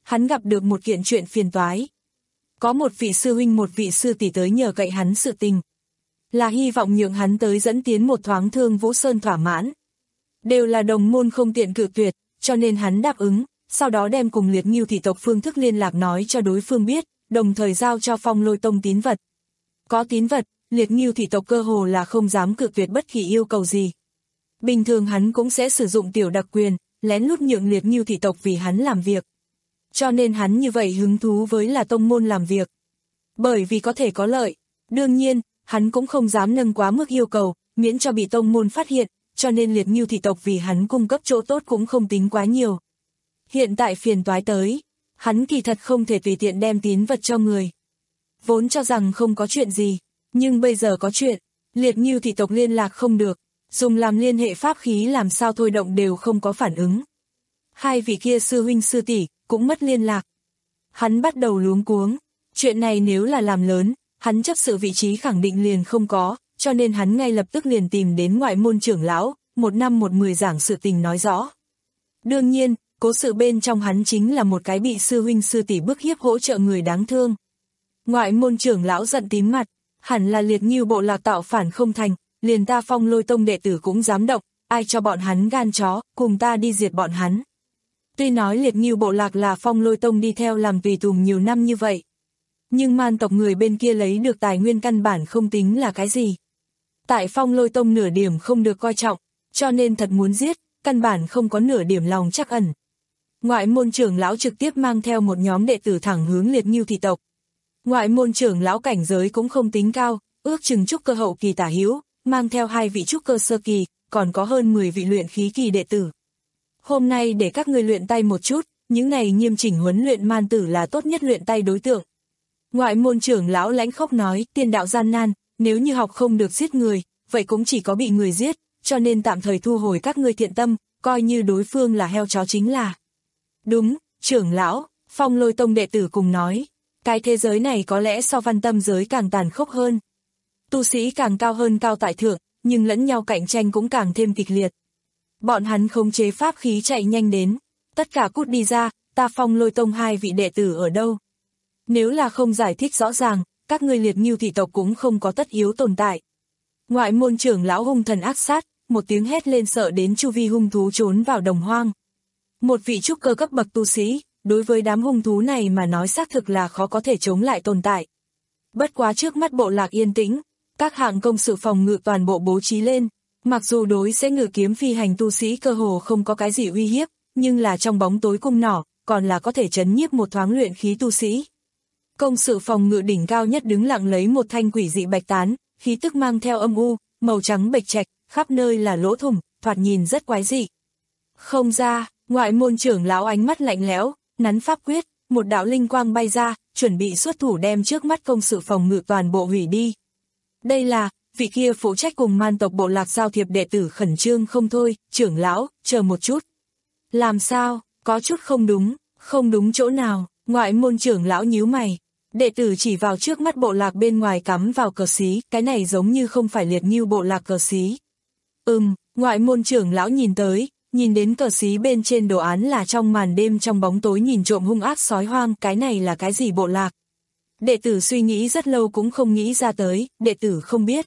hắn gặp được một kiện chuyện phiền toái. Có một vị sư huynh một vị sư tỷ tới nhờ cậy hắn sự tình. Là hy vọng nhượng hắn tới dẫn tiến một thoáng Thương Vũ Sơn thỏa mãn. Đều là đồng môn không tiện cự tuyệt, cho nên hắn đáp ứng, sau đó đem cùng Liệt Ngưu thị tộc phương thức liên lạc nói cho đối phương biết, đồng thời giao cho Phong Lôi Tông tín vật. Có tín vật, Liệt Ngưu thị tộc cơ hồ là không dám cự tuyệt bất kỳ yêu cầu gì. Bình thường hắn cũng sẽ sử dụng tiểu đặc quyền, lén lút nhượng Liệt Ngưu thị tộc vì hắn làm việc. Cho nên hắn như vậy hứng thú với là tông môn làm việc. Bởi vì có thể có lợi, đương nhiên, hắn cũng không dám nâng quá mức yêu cầu, miễn cho bị tông môn phát hiện, cho nên Liệt Ngưu thị tộc vì hắn cung cấp chỗ tốt cũng không tính quá nhiều. Hiện tại phiền toái tới, hắn kỳ thật không thể tùy tiện đem tín vật cho người. Vốn cho rằng không có chuyện gì, nhưng bây giờ có chuyện, Liệt Ngưu thị tộc liên lạc không được, dùng làm liên hệ pháp khí làm sao thôi động đều không có phản ứng. Hai vị kia sư huynh sư tỷ cũng mất liên lạc. Hắn bắt đầu luống cuống, chuyện này nếu là làm lớn, hắn chấp sự vị trí khẳng định liền không có, cho nên hắn ngay lập tức liền tìm đến ngoại môn trưởng lão, một năm một mười giảng sự tình nói rõ. Đương nhiên, cố sự bên trong hắn chính là một cái bị sư huynh sư tỷ bức hiếp hỗ trợ người đáng thương. Ngoại môn trưởng lão giận tím mặt, hẳn là Liệt Ngưu bộ lạc tạo phản không thành, liền ta Phong Lôi Tông đệ tử cũng dám động, ai cho bọn hắn gan chó, cùng ta đi diệt bọn hắn. Tuy nói Liệt Ngưu bộ lạc là Phong Lôi Tông đi theo làm tùy tùng nhiều năm như vậy, nhưng man tộc người bên kia lấy được tài nguyên căn bản không tính là cái gì. Tại Phong Lôi Tông nửa điểm không được coi trọng, cho nên thật muốn giết, căn bản không có nửa điểm lòng chắc ẩn. Ngoại môn trưởng lão trực tiếp mang theo một nhóm đệ tử thẳng hướng Liệt Ngưu thị tộc. Ngoại môn trưởng lão cảnh giới cũng không tính cao, ước chừng trúc cơ hậu kỳ tả hữu, mang theo hai vị trúc cơ sơ kỳ, còn có hơn mười vị luyện khí kỳ đệ tử. Hôm nay để các ngươi luyện tay một chút, những này nghiêm chỉnh huấn luyện man tử là tốt nhất luyện tay đối tượng. Ngoại môn trưởng lão lãnh khốc nói, tiên đạo gian nan, nếu như học không được giết người, vậy cũng chỉ có bị người giết, cho nên tạm thời thu hồi các ngươi thiện tâm, coi như đối phương là heo chó chính là. Đúng, trưởng lão, Phong Lôi Tông đệ tử cùng nói, cái thế giới này có lẽ so văn tâm giới càng tàn khốc hơn. Tu sĩ càng cao hơn cao tại thượng, nhưng lẫn nhau cạnh tranh cũng càng thêm kịch liệt. Bọn hắn khống chế pháp khí chạy nhanh đến, tất cả cút đi ra, ta Phong Lôi Tông hai vị đệ tử ở đâu? Nếu là không giải thích rõ ràng, các ngươi Liệt Ngưu thị tộc cũng không có tất yếu tồn tại. Ngoại môn trưởng lão hung thần ác sát, một tiếng hét lên sợ đến chu vi hung thú trốn vào đồng hoang. Một vị trúc cơ cấp bậc tu sĩ, đối với đám hung thú này mà nói xác thực là khó có thể chống lại tồn tại. Bất quá trước mắt bộ lạc yên tĩnh, các hạng công sự phòng ngự toàn bộ bố trí lên, mặc dù đối sẽ ngự kiếm phi hành tu sĩ cơ hồ không có cái gì uy hiếp, nhưng là trong bóng tối cung nỏ, còn là có thể chấn nhiếp một thoáng luyện khí tu sĩ. Công sự phòng ngự đỉnh cao nhất đứng lặng lấy một thanh quỷ dị bạch tán, khí tức mang theo âm u, màu trắng bệch trạch, khắp nơi là lỗ thủng, thoạt nhìn rất quái dị. Không ra, ngoại môn trưởng lão ánh mắt lạnh lẽo, nắn pháp quyết, một đạo linh quang bay ra, chuẩn bị xuất thủ đem trước mắt công sự phòng ngự toàn bộ hủy đi. Đây là, vị kia phụ trách cùng man tộc bộ lạc giao thiệp đệ tử khẩn trương không thôi, trưởng lão, chờ một chút. Làm sao, có chút không đúng, không đúng chỗ nào, ngoại môn trưởng lão nhíu mày. Đệ tử chỉ vào trước mắt bộ lạc bên ngoài cắm vào cờ xí, cái này giống như không phải Liệt Ngưu bộ lạc cờ xí. Ừm, ngoại môn trưởng lão nhìn tới, nhìn đến cờ xí bên trên đồ án là trong màn đêm trong bóng tối nhìn trộm hung ác sói hoang, cái này là cái gì bộ lạc? Đệ tử suy nghĩ rất lâu cũng không nghĩ ra tới, đệ tử không biết.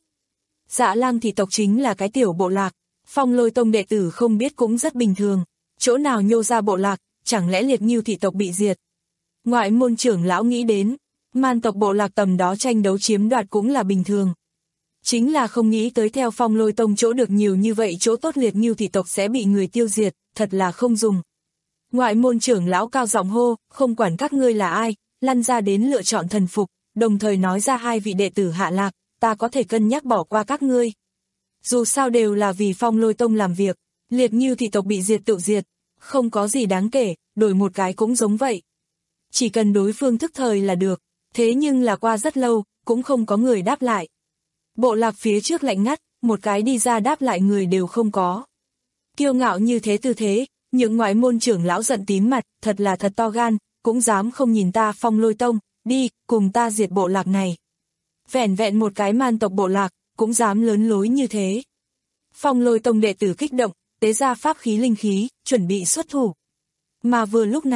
Dạ Lang thị tộc chính là cái tiểu bộ lạc, Phong Lôi Tông đệ tử không biết cũng rất bình thường, chỗ nào nhô ra bộ lạc, chẳng lẽ Liệt Ngưu thị tộc bị diệt? Ngoại môn trưởng lão nghĩ đến, man tộc bộ lạc tầm đó tranh đấu chiếm đoạt cũng là bình thường. Chính là không nghĩ tới theo Phong Lôi Tông chỗ được nhiều như vậy chỗ tốt Liệt Ngưu thị tộc sẽ bị người tiêu diệt, thật là không dùng. Ngoại môn trưởng lão cao giọng hô, không quản các ngươi là ai, lăn ra đến lựa chọn thần phục, đồng thời nói ra hai vị đệ tử hạ lạc, ta có thể cân nhắc bỏ qua các ngươi. Dù sao đều là vì Phong Lôi Tông làm việc, Liệt Ngưu thị tộc bị diệt tự diệt, không có gì đáng kể, đổi một cái cũng giống vậy. Chỉ cần đối phương thức thời là được, thế nhưng là qua rất lâu, cũng không có người đáp lại. Bộ lạc phía trước lạnh ngắt, một cái đi ra đáp lại người đều không có. Kiêu ngạo như thế tư thế, những ngoại môn trưởng lão giận tím mặt, thật là thật to gan, cũng dám không nhìn ta Phong Lôi Tông, đi, cùng ta diệt bộ lạc này. Vẻn vẹn một cái man tộc bộ lạc, cũng dám lớn lối như thế. Phong Lôi Tông đệ tử kích động, tế ra pháp khí linh khí, chuẩn bị xuất thủ. Mà vừa lúc này,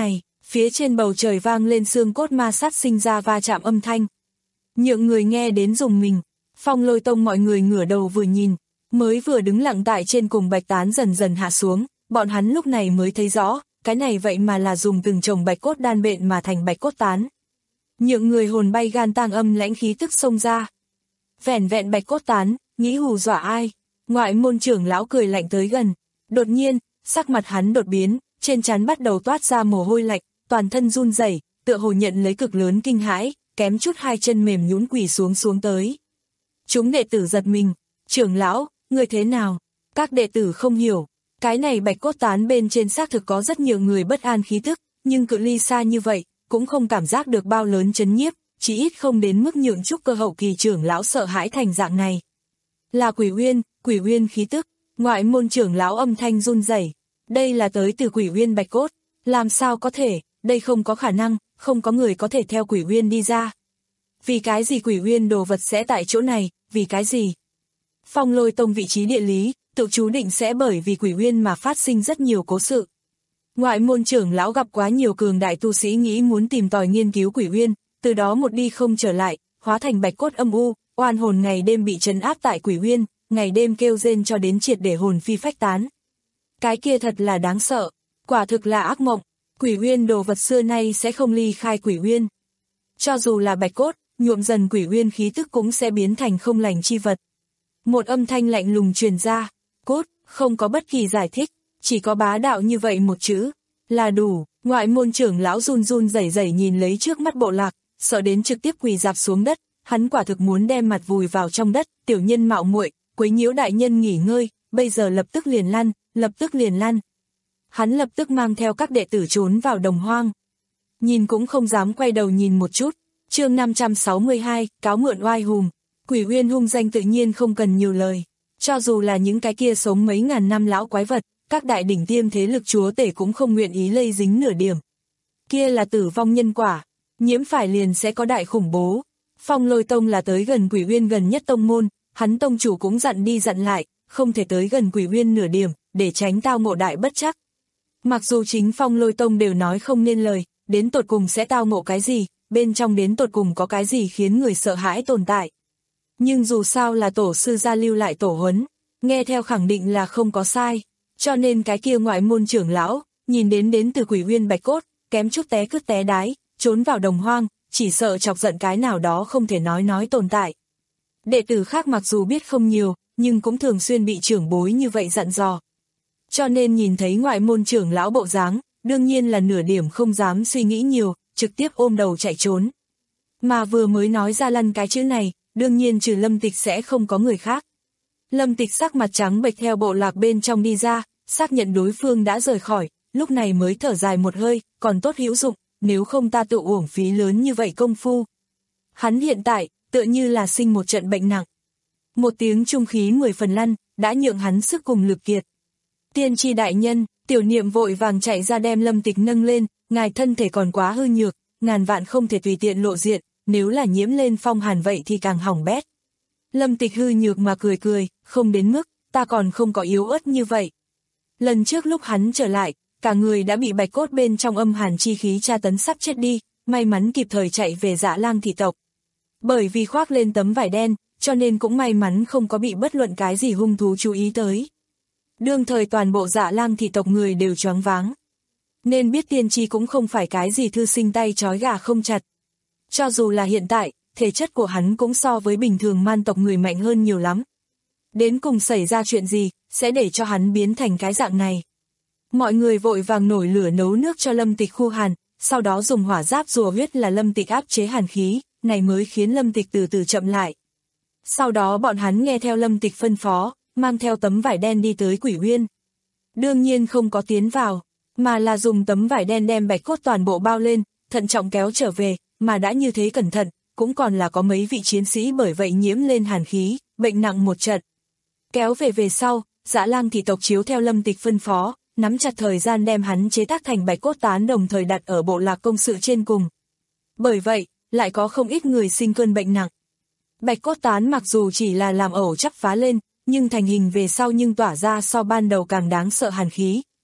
phía trên bầu trời vang lên xương cốt ma sát sinh ra va chạm âm thanh. Nhượng người nghe đến rùng mình, Phong Lôi Tông mọi người ngửa đầu vừa nhìn, mới vừa đứng lặng tại trên cùng bạch tán dần dần hạ xuống, bọn hắn lúc này mới thấy rõ, cái này vậy mà là dùng từng chồng bạch cốt đan bện mà thành bạch cốt tán. Nhượng người hồn bay gan tang âm lãnh khí tức xông ra. Vẻn vẹn bạch cốt tán, nghĩ hù dọa ai? Ngoại môn trưởng lão cười lạnh tới gần. Đột nhiên, sắc mặt hắn đột biến, trên trán bắt đầu toát ra mồ hôi lạnh, toàn thân run rẩy, tựa hồ nhận lấy cực lớn kinh hãi, kém chút hai chân mềm nhũn quỳ xuống xuống tới. Chúng đệ tử giật mình, trưởng lão, người thế nào? Các đệ tử không hiểu, cái này bạch cốt tán bên trên xác thực có rất nhiều người bất an khí tức, nhưng cự ly xa như vậy, cũng không cảm giác được bao lớn chấn nhiếp, chỉ ít không đến mức nhượng trúc cơ hậu kỳ trưởng lão sợ hãi thành dạng này. Là quỷ uyên, quỷ uyên khí tức, ngoại môn trưởng lão âm thanh run rẩy. Đây là tới từ quỷ uyên bạch cốt, làm sao có thể, đây không có khả năng, không có người có thể theo quỷ uyên đi ra. Vì cái gì quỷ uyên đồ vật sẽ tại chỗ này, vì cái gì? Phong Lôi Tông vị trí địa lý, tự chú định sẽ bởi vì quỷ uyên mà phát sinh rất nhiều cố sự. Ngoại môn trưởng lão gặp quá nhiều cường đại tu sĩ nghĩ muốn tìm tòi nghiên cứu quỷ uyên, từ đó một đi không trở lại, hóa thành bạch cốt âm u, oan hồn ngày đêm bị trấn áp tại quỷ uyên, ngày đêm kêu rên cho đến triệt để hồn phi phách tán. Cái kia thật là đáng sợ, quả thực là ác mộng, quỷ uyên đồ vật xưa nay sẽ không ly khai quỷ uyên. Cho dù là bạch cốt, nhuộm dần quỷ uyên khí tức cũng sẽ biến thành không lành chi vật. Một âm thanh lạnh lùng truyền ra, cốt, không có bất kỳ giải thích, chỉ có bá đạo như vậy một chữ, là đủ. Ngoại môn trưởng lão run run rẩy rẩy nhìn lấy trước mắt bộ lạc, sợ đến trực tiếp quỳ rạp xuống đất, hắn quả thực muốn đem mặt vùi vào trong đất, tiểu nhân mạo muội, quấy nhiễu đại nhân nghỉ ngơi, bây giờ lập tức liền lăn, lập tức liền lăn. Hắn lập tức mang theo các đệ tử trốn vào đồng hoang. Nhìn cũng không dám quay đầu nhìn một chút. Chương năm trăm sáu mươi hai, cáo mượn oai hùng. Quỷ uyên hung danh tự nhiên không cần nhiều lời. Cho dù là những cái kia sống mấy ngàn năm lão quái vật, các đại đỉnh tiêm thế lực chúa tể cũng không nguyện ý lây dính nửa điểm. Kia là tử vong nhân quả, nhiễm phải liền sẽ có đại khủng bố. Phong Lôi Tông là tới gần quỷ uyên gần nhất tông môn, hắn tông chủ cũng dặn đi dặn lại, không thể tới gần quỷ uyên nửa điểm, để tránh tao ngộ đại bất trắc. Mặc dù chính Phong Lôi Tông đều nói không nên lời, đến tột cùng sẽ tao ngộ cái gì, bên trong đến tột cùng có cái gì khiến người sợ hãi tồn tại. Nhưng dù sao là tổ sư gia lưu lại tổ huấn, nghe theo khẳng định là không có sai, cho nên cái kia ngoại môn trưởng lão, nhìn đến đến từ quỷ uyên bạch cốt, kém chút té cứt té đái, trốn vào đồng hoang, chỉ sợ chọc giận cái nào đó không thể nói nói tồn tại. Đệ tử khác mặc dù biết không nhiều, nhưng cũng thường xuyên bị trưởng bối như vậy dặn dò. Cho nên nhìn thấy ngoại môn trưởng lão bộ dáng, đương nhiên là nửa điểm không dám suy nghĩ nhiều, trực tiếp ôm đầu chạy trốn. Mà vừa mới nói ra lăn cái chữ này, đương nhiên trừ Lâm Tịch sẽ không có người khác. Lâm Tịch sắc mặt trắng bệch theo bộ lạc bên trong đi ra, xác nhận đối phương đã rời khỏi, lúc này mới thở dài một hơi, còn tốt hữu dụng, nếu không ta tự uổng phí lớn như vậy công phu. Hắn hiện tại, tựa như là sinh một trận bệnh nặng. Một tiếng trung khí mười phần lăn, đã nhượng hắn sức cùng lực kiệt. Tiên tri đại nhân, tiểu niệm vội vàng chạy ra đem Lâm Tịch nâng lên, ngài thân thể còn quá hư nhược, ngàn vạn không thể tùy tiện lộ diện, nếu là nhiễm lên phong hàn vậy thì càng hỏng bét. Lâm Tịch hư nhược mà cười cười, không đến mức, ta còn không có yếu ớt như vậy. Lần trước lúc hắn trở lại, cả người đã bị bạch cốt bên trong âm hàn chi khí tra tấn sắp chết đi, may mắn kịp thời chạy về Dạ Lang thị tộc. Bởi vì khoác lên tấm vải đen, cho nên cũng may mắn không có bị bất luận cái gì hung thú chú ý tới. Đương thời toàn bộ Dạ Lang thị tộc người đều choáng váng. Nên biết tiên tri cũng không phải cái gì thư sinh tay trói gà không chặt. Cho dù là hiện tại, thể chất của hắn cũng so với bình thường man tộc người mạnh hơn nhiều lắm. Đến cùng xảy ra chuyện gì, sẽ để cho hắn biến thành cái dạng này. Mọi người vội vàng nổi lửa nấu nước cho Lâm Tịch khu hàn, sau đó dùng hỏa giáp rùa huyết là Lâm Tịch áp chế hàn khí, này mới khiến Lâm Tịch từ từ chậm lại. Sau đó bọn hắn nghe theo Lâm Tịch phân phó, mang theo tấm vải đen đi tới Quỷ Uyên. Đương nhiên không có tiến vào, mà là dùng tấm vải đen đem bạch cốt toàn bộ bao lên, thận trọng kéo trở về, mà đã như thế cẩn thận, cũng còn là có mấy vị chiến sĩ bởi vậy nhiễm lên hàn khí, bệnh nặng một trận. Kéo về về sau, Dạ Lang thị tộc chiếu theo Lâm Tịch phân phó, nắm chặt thời gian đem hắn chế tác thành bạch cốt tán đồng thời đặt ở bộ lạc công sự trên cùng. Bởi vậy, lại có không ít người sinh cơn bệnh nặng. Bạch cốt tán mặc dù chỉ là làm ẩu chắp phá lên, nhưng thành hình về sau nhưng tỏa ra so ban đầu càng đáng sợ hàn khí,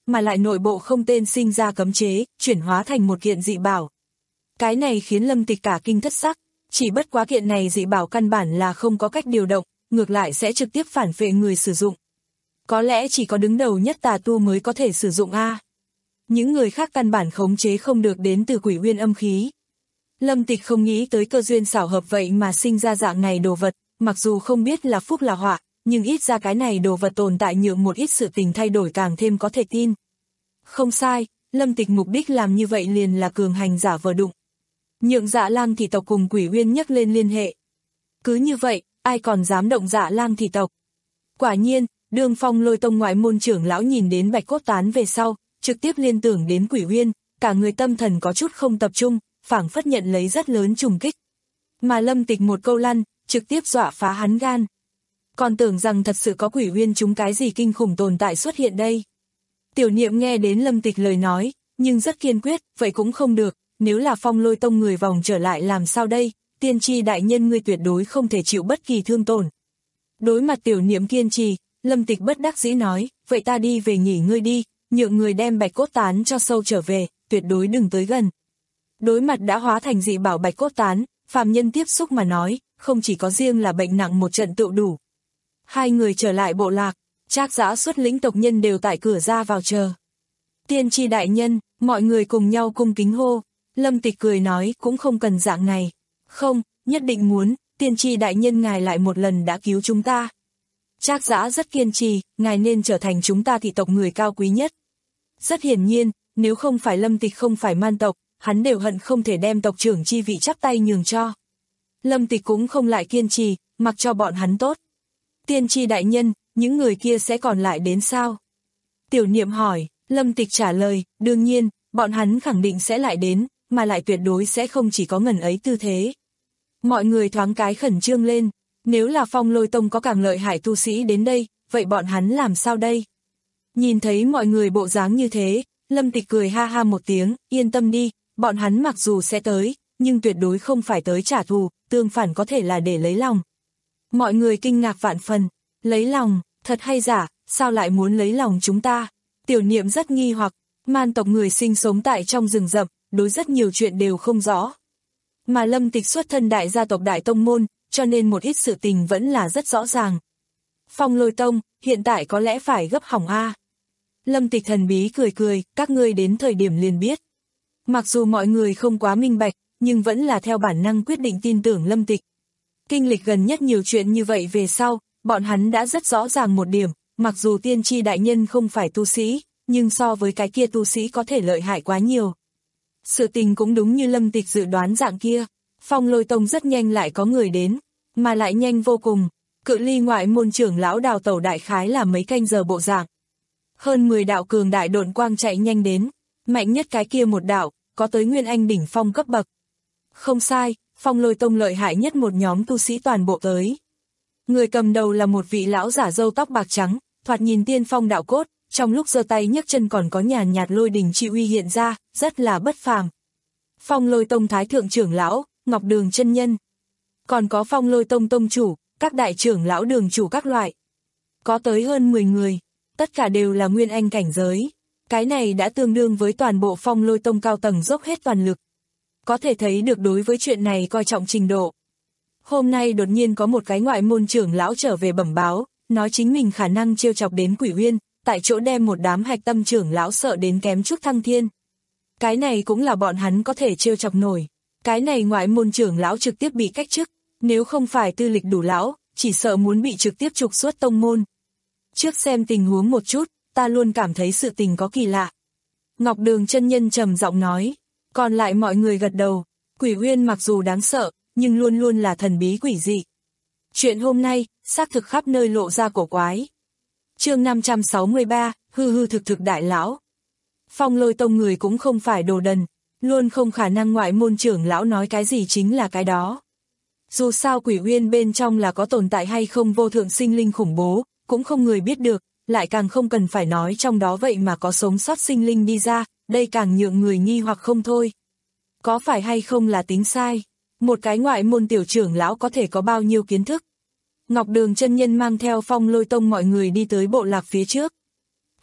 mà lại nội bộ không tên sinh ra cấm chế, chuyển hóa thành một kiện dị bảo. Cái này khiến Lâm Tịch cả kinh thất sắc, chỉ bất quá kiện này dị bảo căn bản là không có cách điều động, ngược lại sẽ trực tiếp phản phệ người sử dụng. Có lẽ chỉ có đứng đầu nhất tà tu mới có thể sử dụng a. Những người khác căn bản khống chế không được đến từ quỷ uyên âm khí. Lâm Tịch không nghĩ tới cơ duyên xảo hợp vậy mà sinh ra dạng này đồ vật, mặc dù không biết là phúc là họa, nhưng ít ra cái này đồ vật tồn tại nhượng một ít sự tình thay đổi càng thêm có thể tin. Không sai, Lâm Tịch mục đích làm như vậy liền là cường hành giả vờ đụng. Nhượng Dạ Lang thị tộc cùng quỷ uyên nhắc lên liên hệ. Cứ như vậy, ai còn dám động Dạ Lang thị tộc. Quả nhiên, đương Phong Lôi Tông ngoại môn trưởng lão nhìn đến bạch cốt tán về sau, trực tiếp liên tưởng đến quỷ uyên, cả người tâm thần có chút không tập trung, phảng phất nhận lấy rất lớn trùng kích. Mà Lâm Tịch một câu lăn, trực tiếp dọa phá hắn gan. Còn tưởng rằng thật sự có quỷ uyên chúng cái gì kinh khủng tồn tại xuất hiện đây. Tiểu Niệm nghe đến Lâm Tịch lời nói, nhưng rất kiên quyết, vậy cũng không được, nếu là Phong Lôi Tông người vòng trở lại làm sao đây, tiên tri đại nhân ngươi tuyệt đối không thể chịu bất kỳ thương tổn. Đối mặt Tiểu Niệm kiên trì, Lâm Tịch bất đắc dĩ nói, vậy ta đi về nghỉ ngơi đi, nhượng người đem bạch cốt tán cho sâu trở về, tuyệt đối đừng tới gần. Đối mặt đã hóa thành dị bảo bạch cốt tán, phàm nhân tiếp xúc mà nói, không chỉ có riêng là bệnh nặng một trận tựu đủ. Hai người trở lại bộ lạc, Trác Dã xuất lĩnh tộc nhân đều tại cửa ra vào chờ. Tiên tri đại nhân, mọi người cùng nhau cung kính hô. Lâm Tịch cười nói cũng không cần dạng này. Không, nhất định muốn, tiên tri đại nhân ngài lại một lần đã cứu chúng ta. Trác Dã rất kiên trì, ngài nên trở thành chúng ta thị tộc người cao quý nhất. Rất hiển nhiên, nếu không phải Lâm Tịch không phải man tộc, hắn đều hận không thể đem tộc trưởng chi vị chắp tay nhường cho. Lâm Tịch cũng không lại kiên trì, mặc cho bọn hắn tốt. Tiên tri đại nhân, những người kia sẽ còn lại đến sao? Tiểu Niệm hỏi, Lâm Tịch trả lời, đương nhiên, bọn hắn khẳng định sẽ lại đến, mà lại tuyệt đối sẽ không chỉ có ngần ấy tư thế. Mọi người thoáng cái khẩn trương lên, nếu là Phong Lôi Tông có càng lợi hại tu sĩ đến đây, vậy bọn hắn làm sao đây? Nhìn thấy mọi người bộ dáng như thế, Lâm Tịch cười ha ha một tiếng, yên tâm đi, bọn hắn mặc dù sẽ tới, nhưng tuyệt đối không phải tới trả thù, tương phản có thể là để lấy lòng. Mọi người kinh ngạc vạn phần, lấy lòng, thật hay giả, sao lại muốn lấy lòng chúng ta? Tiểu Niệm rất nghi hoặc, man tộc người sinh sống tại trong rừng rậm, đối rất nhiều chuyện đều không rõ. Mà Lâm Tịch xuất thân đại gia tộc đại tông môn, cho nên một ít sự tình vẫn là rất rõ ràng. Phong Lôi Tông, hiện tại có lẽ phải gấp hỏng a. Lâm Tịch thần bí cười cười, các ngươi đến thời điểm liền biết. Mặc dù mọi người không quá minh bạch, nhưng vẫn là theo bản năng quyết định tin tưởng Lâm Tịch. Kinh lịch gần nhất nhiều chuyện như vậy về sau, bọn hắn đã rất rõ ràng một điểm, mặc dù tiên tri đại nhân không phải tu sĩ, nhưng so với cái kia tu sĩ có thể lợi hại quá nhiều. Sự tình cũng đúng như Lâm Tịch dự đoán dạng kia, Phong Lôi Tông rất nhanh lại có người đến, mà lại nhanh vô cùng, cự ly ngoại môn trưởng lão đào tẩu đại khái là mấy canh giờ bộ dạng. Hơn mười đạo cường đại độn quang chạy nhanh đến, mạnh nhất cái kia một đạo, có tới Nguyên Anh đỉnh phong cấp bậc. Không sai, Phong Lôi Tông lợi hại nhất một nhóm tu sĩ toàn bộ tới. Người cầm đầu là một vị lão giả râu tóc bạc trắng, thoạt nhìn tiên phong đạo cốt, trong lúc giơ tay nhấc chân còn có nhàn nhạt lôi đình chi uy hiện ra, rất là bất phàm. Phong Lôi Tông thái thượng trưởng lão, Ngọc Đường chân nhân. Còn có Phong Lôi Tông tông chủ, các đại trưởng lão đường chủ các loại. Có tới hơn mười người, tất cả đều là Nguyên Anh cảnh giới. Cái này đã tương đương với toàn bộ Phong Lôi Tông cao tầng dốc hết toàn lực. Có thể thấy được đối với chuyện này coi trọng trình độ. Hôm nay đột nhiên có một cái ngoại môn trưởng lão trở về bẩm báo, nói chính mình khả năng trêu chọc đến Quỷ Uyên, tại chỗ đem một đám hạch tâm trưởng lão sợ đến kém chút thăng thiên. Cái này cũng là bọn hắn có thể trêu chọc nổi. Cái này ngoại môn trưởng lão trực tiếp bị cách chức, nếu không phải tư lịch đủ lão, chỉ sợ muốn bị trực tiếp trục xuất tông môn. Trước xem tình huống một chút, ta luôn cảm thấy sự tình có kỳ lạ. Ngọc Đường chân nhân trầm giọng nói, còn lại mọi người gật đầu, Quỷ Uyên mặc dù đáng sợ, nhưng luôn luôn là thần bí quỷ dị. Chuyện hôm nay, xác thực khắp nơi lộ ra cổ quái. Chương năm trăm sáu mươi ba, hư hư thực thực đại lão. Phong Lôi Tông người cũng không phải đồ đần, luôn không khả năng ngoại môn trưởng lão nói cái gì chính là cái đó. Dù sao Quỷ Uyên bên trong là có tồn tại hay không vô thượng sinh linh khủng bố, cũng không người biết được, lại càng không cần phải nói trong đó vậy mà có sống sót sinh linh đi ra, đây càng nhượng người nghi hoặc không thôi. Có phải hay không là tính sai? Một cái ngoại môn tiểu trưởng lão có thể có bao nhiêu kiến thức? Ngọc Đường chân nhân mang theo Phong Lôi Tông mọi người đi tới bộ lạc phía trước.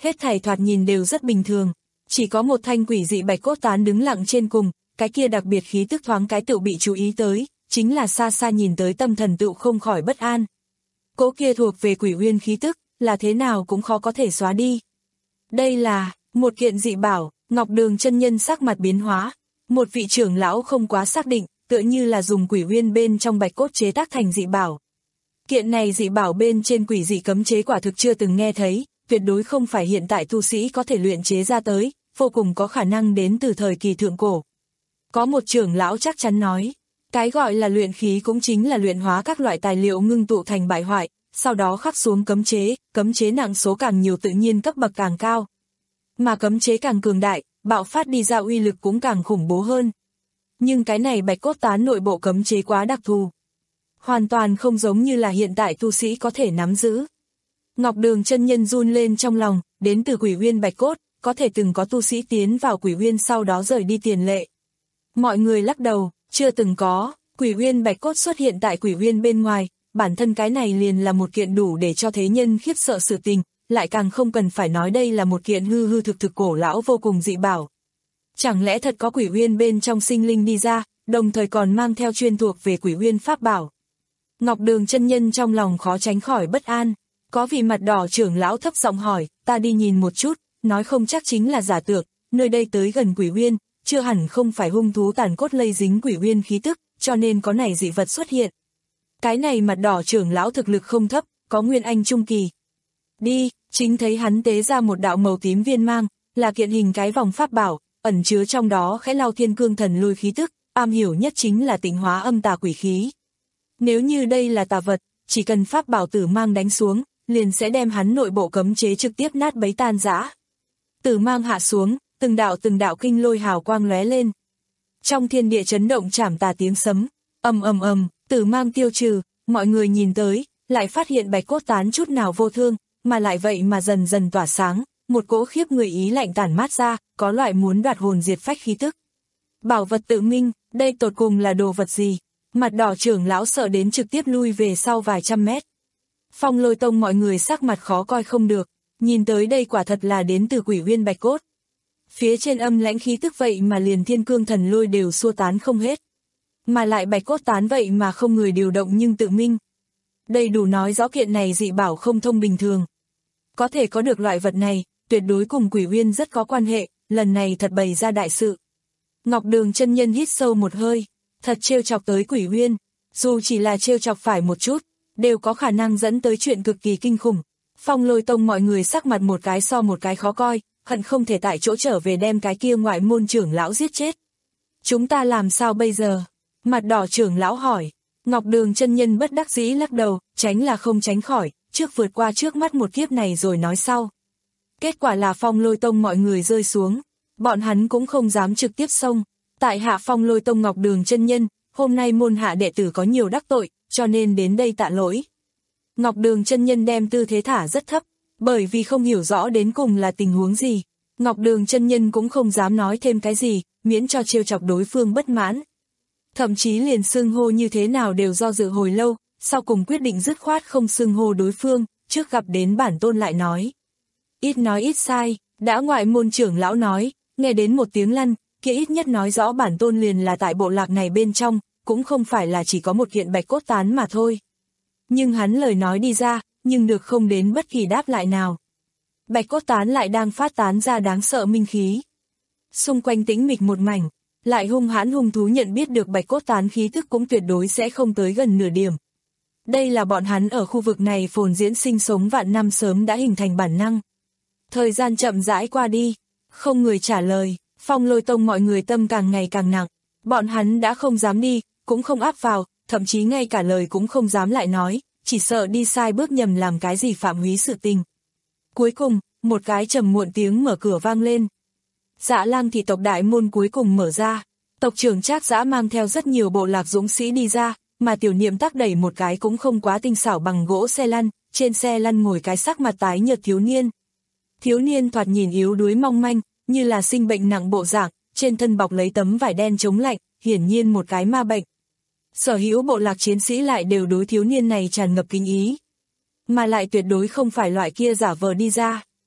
hết thảy thoạt nhìn đều rất bình thường. Chỉ có một thanh quỷ dị bạch cốt tán đứng lặng trên cùng, cái kia đặc biệt khí tức thoáng cái tựu bị chú ý tới, chính là xa xa nhìn tới tâm thần tựu không khỏi bất an. Cỗ kia thuộc về quỷ uyên khí tức, là thế nào cũng khó có thể xóa đi. Đây là một kiện dị bảo. Ngọc Đường chân nhân sắc mặt biến hóa, một vị trưởng lão không quá xác định, tựa như là dùng quỷ uyên bên trong bạch cốt chế tác thành dị bảo. Kiện này dị bảo bên trên quỷ dị cấm chế quả thực chưa từng nghe thấy, tuyệt đối không phải hiện tại tu sĩ có thể luyện chế ra tới, vô cùng có khả năng đến từ thời kỳ thượng cổ. Có một trưởng lão chắc chắn nói, cái gọi là luyện khí cũng chính là luyện hóa các loại tài liệu ngưng tụ thành bại hoại, sau đó khắc xuống cấm chế, cấm chế nặng số càng nhiều tự nhiên cấp bậc càng cao. Mà cấm chế càng cường đại, bạo phát đi ra uy lực cũng càng khủng bố hơn. Nhưng cái này bạch cốt tán nội bộ cấm chế quá đặc thù. Hoàn toàn không giống như là hiện tại tu sĩ có thể nắm giữ. Ngọc Đường chân nhân run lên trong lòng, đến từ quỷ uyên bạch cốt, có thể từng có tu sĩ tiến vào quỷ uyên sau đó rời đi tiền lệ. Mọi người lắc đầu, chưa từng có, quỷ uyên bạch cốt xuất hiện tại quỷ uyên bên ngoài, bản thân cái này liền là một kiện đủ để cho thế nhân khiếp sợ sự tình. Lại càng không cần phải nói đây là một kiện hư hư thực thực cổ lão vô cùng dị bảo. Chẳng lẽ thật có quỷ uyên bên trong sinh linh đi ra, đồng thời còn mang theo chuyên thuộc về quỷ uyên pháp bảo. Ngọc Đường chân nhân trong lòng khó tránh khỏi bất an, có vị mặt đỏ trưởng lão thấp giọng hỏi, ta đi nhìn một chút, nói không chắc chính là giả tượng, nơi đây tới gần quỷ uyên, chưa hẳn không phải hung thú tàn cốt lây dính quỷ uyên khí tức, cho nên có này dị vật xuất hiện. Cái này mặt đỏ trưởng lão thực lực không thấp, có nguyên anh trung kỳ. Đi, chính thấy hắn tế ra một đạo màu tím viên mang, là kiện hình cái vòng pháp bảo, ẩn chứa trong đó khẽ lao thiên cương thần lôi khí tức, am hiểu nhất chính là tịnh hóa âm tà quỷ khí. Nếu như đây là tà vật, chỉ cần pháp bảo tử mang đánh xuống, liền sẽ đem hắn nội bộ cấm chế trực tiếp nát bấy tan rã. Tử mang hạ xuống, từng đạo từng đạo kinh lôi hào quang lóe lên. Trong thiên địa chấn động chảm tà tiếng sấm, ầm ầm ầm, tử mang tiêu trừ, mọi người nhìn tới, lại phát hiện bạch cốt tán chút nào vô thương, mà lại vậy mà dần dần tỏa sáng, một cỗ khiếp người ý lạnh tản mát ra, có loại muốn đoạt hồn diệt phách khí tức. Bảo vật tự minh, đây tột cùng là đồ vật gì? Mặt đỏ trưởng lão sợ đến trực tiếp lui về sau vài trăm mét. Phong Lôi Tông mọi người sắc mặt khó coi không được, nhìn tới đây quả thật là đến từ quỷ uyên bạch cốt. Phía trên âm lãnh khí tức vậy mà liền thiên cương thần lôi đều xua tán không hết. Mà lại bạch cốt tán vậy mà không người điều động nhưng tự minh. Đây đủ nói rõ kiện này dị bảo không thông bình thường. Có thể có được loại vật này, tuyệt đối cùng quỷ uyên rất có quan hệ, lần này thật bày ra đại sự. Ngọc Đường chân nhân hít sâu một hơi, thật trêu chọc tới quỷ uyên, dù chỉ là trêu chọc phải một chút, đều có khả năng dẫn tới chuyện cực kỳ kinh khủng. Phong Lôi Tông mọi người sắc mặt một cái so một cái khó coi, hận không thể tại chỗ trở về đem cái kia ngoại môn trưởng lão giết chết. Chúng ta làm sao bây giờ? Mặt đỏ trưởng lão hỏi. Ngọc Đường chân nhân bất đắc dĩ lắc đầu, tránh là không tránh khỏi, trước vượt qua trước mắt một kiếp này rồi nói sau. Kết quả là Phong Lôi Tông mọi người rơi xuống, bọn hắn cũng không dám trực tiếp xông. Tại hạ Phong Lôi Tông Ngọc Đường chân nhân, hôm nay môn hạ đệ tử có nhiều đắc tội, cho nên đến đây tạ lỗi. Ngọc Đường chân nhân đem tư thế thả rất thấp, bởi vì không hiểu rõ đến cùng là tình huống gì. Ngọc Đường chân nhân cũng không dám nói thêm cái gì, miễn cho trêu chọc đối phương bất mãn. Thậm chí liền xưng hô như thế nào đều do dự hồi lâu, sau cùng quyết định dứt khoát không xưng hô đối phương, trước gặp đến bản tôn lại nói. Ít nói ít sai, đã ngoại môn trưởng lão nói, nghe đến một tiếng lăn, kia ít nhất nói rõ bản tôn liền là tại bộ lạc này bên trong, cũng không phải là chỉ có một kiện bạch cốt tán mà thôi. Nhưng hắn lời nói đi ra, nhưng được không đến bất kỳ đáp lại nào. Bạch cốt tán lại đang phát tán ra đáng sợ minh khí. Xung quanh tĩnh mịch một mảnh, lại hung hãn hung thú nhận biết được bạch cốt tán khí thức cũng tuyệt đối sẽ không tới gần nửa điểm. Đây là bọn hắn ở khu vực này phồn diễn sinh sống vạn năm sớm đã hình thành bản năng. Thời gian chậm rãi qua đi, không người trả lời, Phong Lôi Tông mọi người tâm càng ngày càng nặng, bọn hắn đã không dám đi, cũng không áp vào, thậm chí ngay cả lời cũng không dám lại nói, chỉ sợ đi sai bước nhầm làm cái gì phạm húy sự tình. Cuối cùng, một cái trầm muộn tiếng mở cửa vang lên. Dạ Lang thị tộc đại môn cuối cùng mở ra, tộc trưởng Trác Dã mang theo rất nhiều bộ lạc dũng sĩ đi ra, mà Tiểu Niệm Tắc đẩy một cái cũng không quá tinh xảo bằng gỗ xe lăn, trên xe lăn ngồi cái sắc mặt tái nhợt thiếu niên. Thiếu niên thoạt nhìn yếu đuối mong manh, như là sinh bệnh nặng bộ dạng, trên thân bọc lấy tấm vải đen chống lạnh, hiển nhiên một cái ma bệnh. Sở hữu bộ lạc chiến sĩ lại đều đối thiếu niên này tràn ngập kính ý, mà lại tuyệt đối không phải loại kia giả vờ đi ra.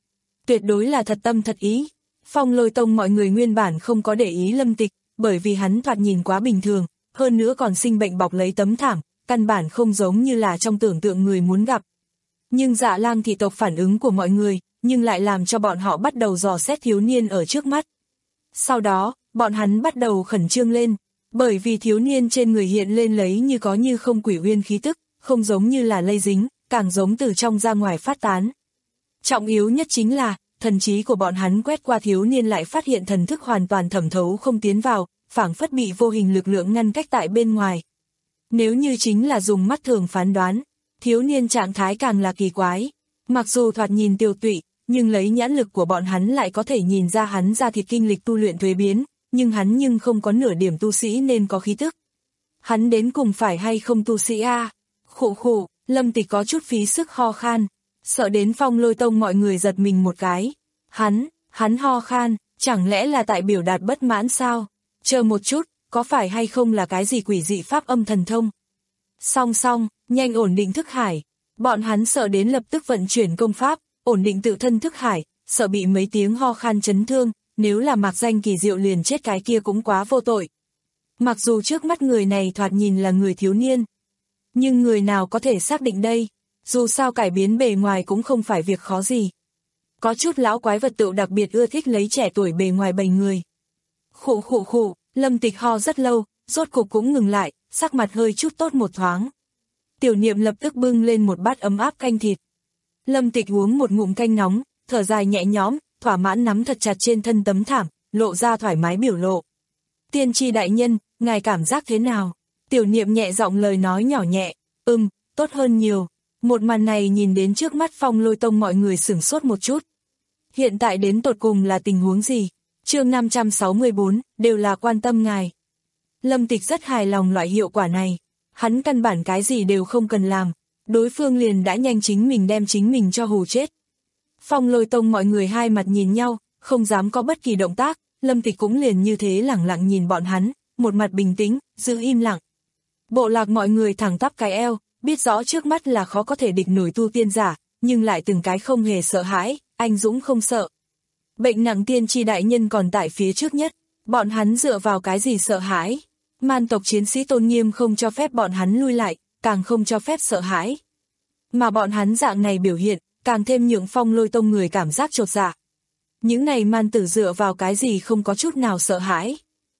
tuyệt đối là thật tâm thật ý. Phong Lôi Tông mọi người nguyên bản không có để ý Lâm Tịch, bởi vì hắn thoạt nhìn quá bình thường, hơn nữa còn sinh bệnh bọc lấy tấm thảm, căn bản không giống như là trong tưởng tượng người muốn gặp. Nhưng Dạ Lang thị tộc phản ứng của mọi người, nhưng lại làm cho bọn họ bắt đầu dò xét thiếu niên ở trước mắt. Sau đó, bọn hắn bắt đầu khẩn trương lên, bởi vì thiếu niên trên người hiện lên lấy như có như không quỷ uyên khí tức, không giống như là lây dính, càng giống từ trong ra ngoài phát tán. Trọng yếu nhất chính là, thần trí của bọn hắn quét qua thiếu niên lại phát hiện thần thức hoàn toàn thẩm thấu không tiến vào, phảng phất bị vô hình lực lượng ngăn cách tại bên ngoài. Nếu như chính là dùng mắt thường phán đoán, thiếu niên trạng thái càng là kỳ quái. Mặc dù thoạt nhìn tiêu tụy, nhưng lấy nhãn lực của bọn hắn lại có thể nhìn ra hắn ra thịt kinh lịch tu luyện thuế biến, nhưng hắn nhưng không có nửa điểm tu sĩ nên có khí tức. Hắn đến cùng phải hay không tu sĩ a? À? Khụ khụ, Lâm Tịch có chút phí sức ho khan, sợ đến Phong Lôi Tông mọi người giật mình một cái. Hắn, hắn ho khan, chẳng lẽ là tại biểu đạt bất mãn sao? Chờ một chút, có phải hay không là cái gì quỷ dị pháp âm thần thông? Song song, nhanh ổn định thức hải. Bọn hắn sợ đến lập tức vận chuyển công pháp, ổn định tự thân thức hải, sợ bị mấy tiếng ho khan chấn thương, nếu là mặc danh kỳ diệu liền chết cái kia cũng quá vô tội. Mặc dù trước mắt người này thoạt nhìn là người thiếu niên, nhưng người nào có thể xác định đây, dù sao cải biến bề ngoài cũng không phải việc khó gì. Có chút lão quái vật tựu đặc biệt ưa thích lấy trẻ tuổi bề ngoài bầy người. Khụ khụ khụ, Lâm Tịch ho rất lâu, rốt cục cũng ngừng lại, sắc mặt hơi chút tốt một thoáng. Tiểu Niệm lập tức bưng lên một bát ấm áp canh thịt. Lâm Tịch uống một ngụm canh nóng, thở dài nhẹ nhõm, thỏa mãn nắm thật chặt trên thân tấm thảm, lộ ra thoải mái biểu lộ. Tiên tri đại nhân, ngài cảm giác thế nào? Tiểu Niệm nhẹ giọng lời nói nhỏ nhẹ, ừm, tốt hơn nhiều. Một màn này nhìn đến trước mắt Phong Lôi Tông mọi người sửng sốt một chút. Hiện tại đến tột cùng là tình huống gì? Chương năm trăm sáu mươi bốn, đều là quan tâm ngài. Lâm Tịch rất hài lòng loại hiệu quả này. Hắn căn bản cái gì đều không cần làm, đối phương liền đã nhanh chính mình đem chính mình cho hù chết. Phong Lôi Tông mọi người hai mặt nhìn nhau, không dám có bất kỳ động tác, Lâm Tịch cũng liền như thế lẳng lặng nhìn bọn hắn, một mặt bình tĩnh, giữ im lặng. Bộ lạc mọi người thẳng tắp cái eo, biết rõ trước mắt là khó có thể địch nổi tu tiên giả, nhưng lại từng cái không hề sợ hãi, anh dũng không sợ. Bệnh nặng tiên tri đại nhân còn tại phía trước nhất, bọn hắn dựa vào cái gì sợ hãi? Man tộc chiến sĩ tôn nghiêm không cho phép bọn hắn lui lại, càng không cho phép sợ hãi. Mà bọn hắn dạng này biểu hiện, càng thêm nhượng Phong Lôi Tông người cảm giác chột dạ. Những này man tử dựa vào cái gì không có chút nào sợ hãi.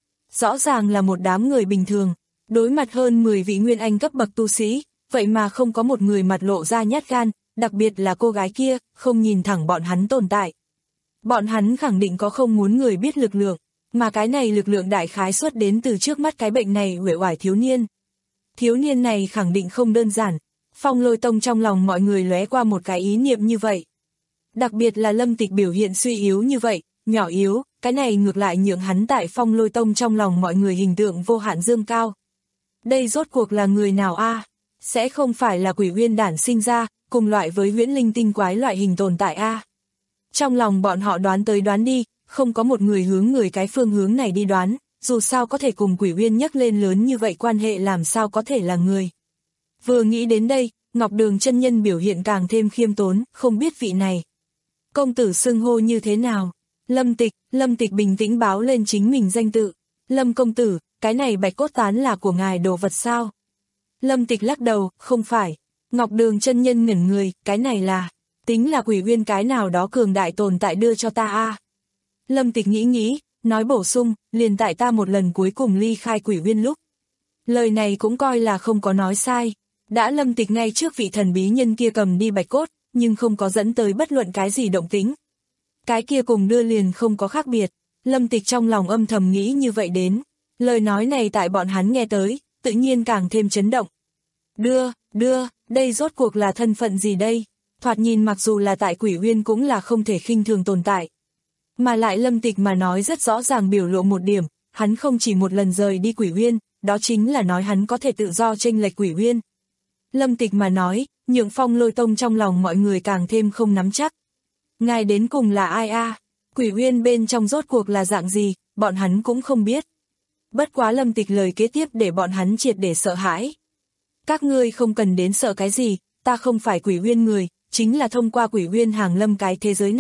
Rõ ràng là một đám người bình thường, đối mặt hơn mười vị nguyên anh cấp bậc tu sĩ, vậy mà không có một người mặt lộ ra nhát gan, đặc biệt là cô gái kia, không nhìn thẳng bọn hắn tồn tại. Bọn hắn khẳng định có không muốn người biết lực lượng, mà cái này lực lượng đại khái xuất đến từ trước mắt cái bệnh này uể oải thiếu niên. Thiếu niên này khẳng định không đơn giản, Phong Lôi Tông trong lòng mọi người lóe qua một cái ý niệm như vậy. Đặc biệt là Lâm Tịch biểu hiện suy yếu như vậy, nhỏ yếu, cái này ngược lại nhượng hắn tại Phong Lôi Tông trong lòng mọi người hình tượng vô hạn dương cao. Đây rốt cuộc là người nào a? À? Sẽ không phải là quỷ uyên đản sinh ra, cùng loại với huyễn linh tinh quái loại hình tồn tại a? À? Trong lòng bọn họ đoán tới đoán đi, không có một người hướng người cái phương hướng này đi đoán, dù sao có thể cùng quỷ uyên nhắc lên lớn như vậy quan hệ làm sao có thể là người. Vừa nghĩ đến đây, Ngọc Đường chân nhân biểu hiện càng thêm khiêm tốn, không biết vị này. Công tử xưng hô như thế nào? Lâm Tịch, Lâm Tịch bình tĩnh báo lên chính mình danh tự. Lâm công tử, cái này bạch cốt tán là của ngài đồ vật sao? Lâm Tịch lắc đầu, không phải. Ngọc Đường chân nhân ngẩn người, cái này là, tính là quỷ uyên cái nào đó cường đại tồn tại đưa cho ta a. À? Lâm Tịch nghĩ nghĩ, nói bổ sung, liền tại ta một lần cuối cùng ly khai quỷ uyên lúc. Lời này cũng coi là không có nói sai. Đã Lâm Tịch ngay trước vị thần bí nhân kia cầm đi bạch cốt, nhưng không có dẫn tới bất luận cái gì động tính. Cái kia cùng đưa liền không có khác biệt. Lâm Tịch trong lòng âm thầm nghĩ như vậy đến. Lời nói này tại bọn hắn nghe tới, tự nhiên càng thêm chấn động. Đưa, đưa, đây rốt cuộc là thân phận gì đây? Thoạt nhìn mặc dù là tại quỷ uyên cũng là không thể khinh thường tồn tại. Mà lại Lâm Tịch mà nói rất rõ ràng biểu lộ một điểm, hắn không chỉ một lần rời đi quỷ uyên, đó chính là nói hắn có thể tự do chênh lệch quỷ uyên. Lâm Tịch mà nói, nhượng Phong Lôi Tông trong lòng mọi người càng thêm không nắm chắc. Ngài đến cùng là ai a? À? Quỷ uyên bên trong rốt cuộc là dạng gì, bọn hắn cũng không biết. Bất quá Lâm Tịch lời kế tiếp để bọn hắn triệt để sợ hãi. Các ngươi không cần đến sợ cái gì, ta không phải quỷ uyên người, chính là thông qua quỷ uyên hàng lâm cái thế giới này,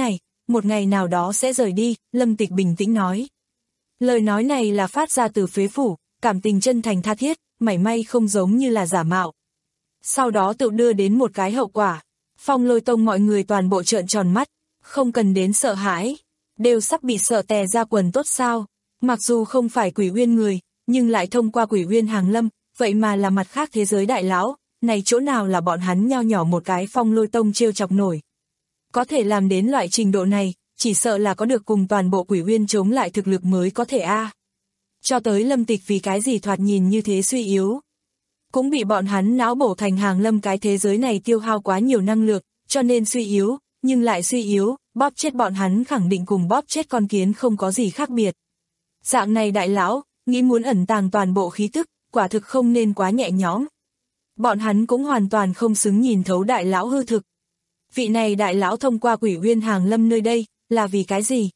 một ngày nào đó sẽ rời đi, Lâm Tịch bình tĩnh nói. Lời nói này là phát ra từ phế phủ, cảm tình chân thành tha thiết, mảy may không giống như là giả mạo. Sau đó tự đưa đến một cái hậu quả. Phong Lôi Tông mọi người toàn bộ trợn tròn mắt, không cần đến sợ hãi, đều sắp bị sợ tè ra quần tốt sao. Mặc dù không phải Quỷ Uyên người, nhưng lại thông qua Quỷ Uyên hàng lâm, vậy mà là mặt khác thế giới đại lão, này chỗ nào là bọn hắn nho nhỏ một cái Phong Lôi Tông trêu chọc nổi. Có thể làm đến loại trình độ này, chỉ sợ là có được cùng toàn bộ Quỷ Uyên chống lại thực lực mới có thể a. À. Cho tới Lâm Tịch vì cái gì thoạt nhìn như thế suy yếu. Cũng bị bọn hắn não bổ thành hàng lâm cái thế giới này tiêu hao quá nhiều năng lượng, cho nên suy yếu, nhưng lại suy yếu, bóp chết bọn hắn khẳng định cùng bóp chết con kiến không có gì khác biệt. Dạng này đại lão, nghĩ muốn ẩn tàng toàn bộ khí tức, quả thực không nên quá nhẹ nhõm. Bọn hắn cũng hoàn toàn không xứng nhìn thấu đại lão hư thực. Vị này đại lão thông qua Quỷ Uyên hàng lâm nơi đây, là vì cái gì?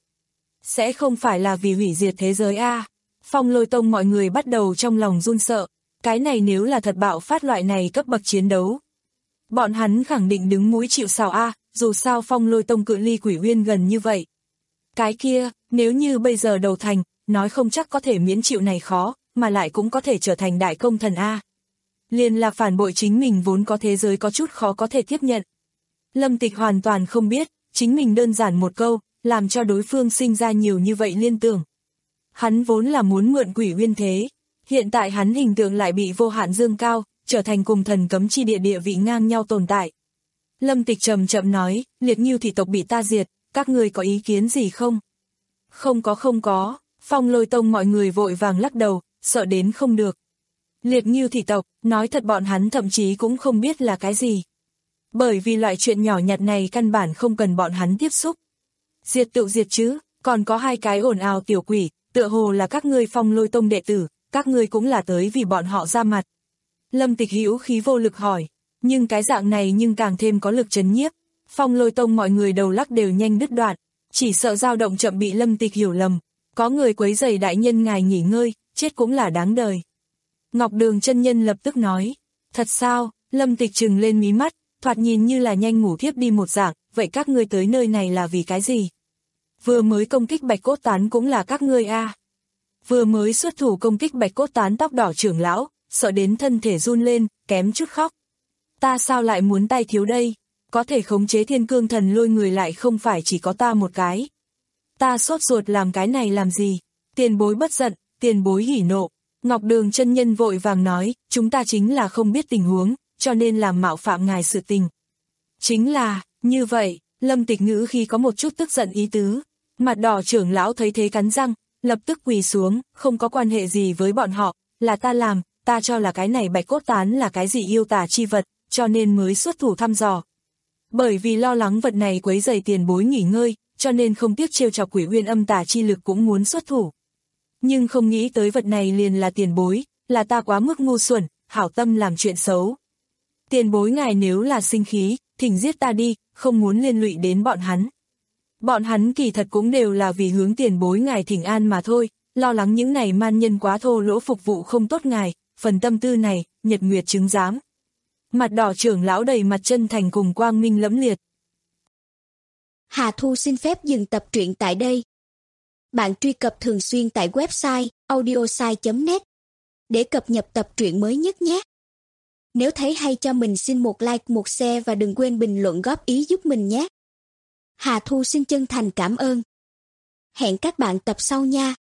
Sẽ không phải là vì hủy diệt thế giới a? À? Phong Lôi Tông mọi người bắt đầu trong lòng run sợ, cái này nếu là thật bạo phát loại này cấp bậc chiến đấu. Bọn hắn khẳng định đứng mũi chịu sào a, à, dù sao Phong Lôi Tông cự ly Quỷ Uyên gần như vậy. Cái kia, nếu như bây giờ đầu thành, nói không chắc có thể miễn chịu này khó, mà lại cũng có thể trở thành đại công thần a. Liền là phản bội chính mình vốn có thế giới có chút khó có thể tiếp nhận. Lâm Tịch hoàn toàn không biết, chính mình đơn giản một câu, làm cho đối phương sinh ra nhiều như vậy liên tưởng. Hắn vốn là muốn mượn Quỷ Uyên thế, hiện tại hắn hình tượng lại bị vô hạn dương cao, trở thành cùng thần cấm chi địa địa vị ngang nhau tồn tại. Lâm Tịch trầm chậm nói, Liệt Ngưu thị tộc bị ta diệt, các người có ý kiến gì không? Không có không có, Phong Lôi Tông mọi người vội vàng lắc đầu, sợ đến không được. Liệt Ngưu thị tộc, nói thật bọn hắn thậm chí cũng không biết là cái gì. Bởi vì loại chuyện nhỏ nhặt này căn bản không cần bọn hắn tiếp xúc. Diệt tự diệt chứ, còn có hai cái ồn ào tiểu quỷ, tựa hồ là các ngươi Phong Lôi Tông đệ tử, các ngươi cũng là tới vì bọn họ ra mặt. Lâm Tịch hữu khí vô lực hỏi, nhưng cái dạng này nhưng càng thêm có lực chấn nhiếp. Phong Lôi Tông mọi người đầu lắc đều nhanh đứt đoạn, chỉ sợ dao động chậm bị Lâm Tịch hiểu lầm. Có người quấy rầy đại nhân ngài nghỉ ngơi, chết cũng là đáng đời. Ngọc Đường chân nhân lập tức nói, thật sao? Lâm Tịch trừng lên mí mắt, thoạt nhìn như là nhanh ngủ thiếp đi một dạng, vậy các ngươi tới nơi này là vì cái gì? Vừa mới công kích Bạch Cốt Tán cũng là các ngươi a. À. Vừa mới xuất thủ công kích Bạch Cốt Tán tóc đỏ trưởng lão, sợ đến thân thể run lên, kém chút khóc. Ta sao lại muốn tay thiếu đây? Có thể khống chế Thiên Cương Thần Lôi người lại không phải chỉ có ta một cái. Ta sốt ruột làm cái này làm gì? Tiền bối bất giận, tiền bối hỉ nộ. Ngọc Đường chân nhân vội vàng nói, chúng ta chính là không biết tình huống, cho nên làm mạo phạm ngài sự tình. Chính là, như vậy, Lâm Tịch ngữ khi có một chút tức giận ý tứ. Mặt đỏ trưởng lão thấy thế cắn răng, lập tức quỳ xuống, không có quan hệ gì với bọn họ, là ta làm, ta cho là cái này Bạch Cốt Tán là cái gì yêu tà chi vật, cho nên mới xuất thủ thăm dò. Bởi vì lo lắng vật này quấy rầy tiền bối nghỉ ngơi, cho nên không tiếc trêu chọc Quỷ Uyên âm tà chi lực cũng muốn xuất thủ. Nhưng không nghĩ tới vật này liền là tiền bối, là ta quá mức ngu xuẩn, hảo tâm làm chuyện xấu. Tiền bối ngài nếu là sinh khí, thỉnh giết ta đi, không muốn liên lụy đến bọn hắn. Bọn hắn kỳ thật cũng đều là vì hướng tiền bối ngài thỉnh an mà thôi, lo lắng những này man nhân quá thô lỗ phục vụ không tốt ngài, phần tâm tư này, nhật nguyệt chứng giám. Mặt đỏ trưởng lão đầy mặt chân thành cùng quang minh lẫm liệt. Hà Thu xin phép dừng tập truyện tại đây. Bạn truy cập thường xuyên tại website audiosai chấm net để cập nhật tập truyện mới nhất nhé. Nếu thấy hay cho mình xin một like, một share và đừng quên bình luận góp ý giúp mình nhé. Hà Thu xin chân thành cảm ơn. Hẹn các bạn tập sau nha.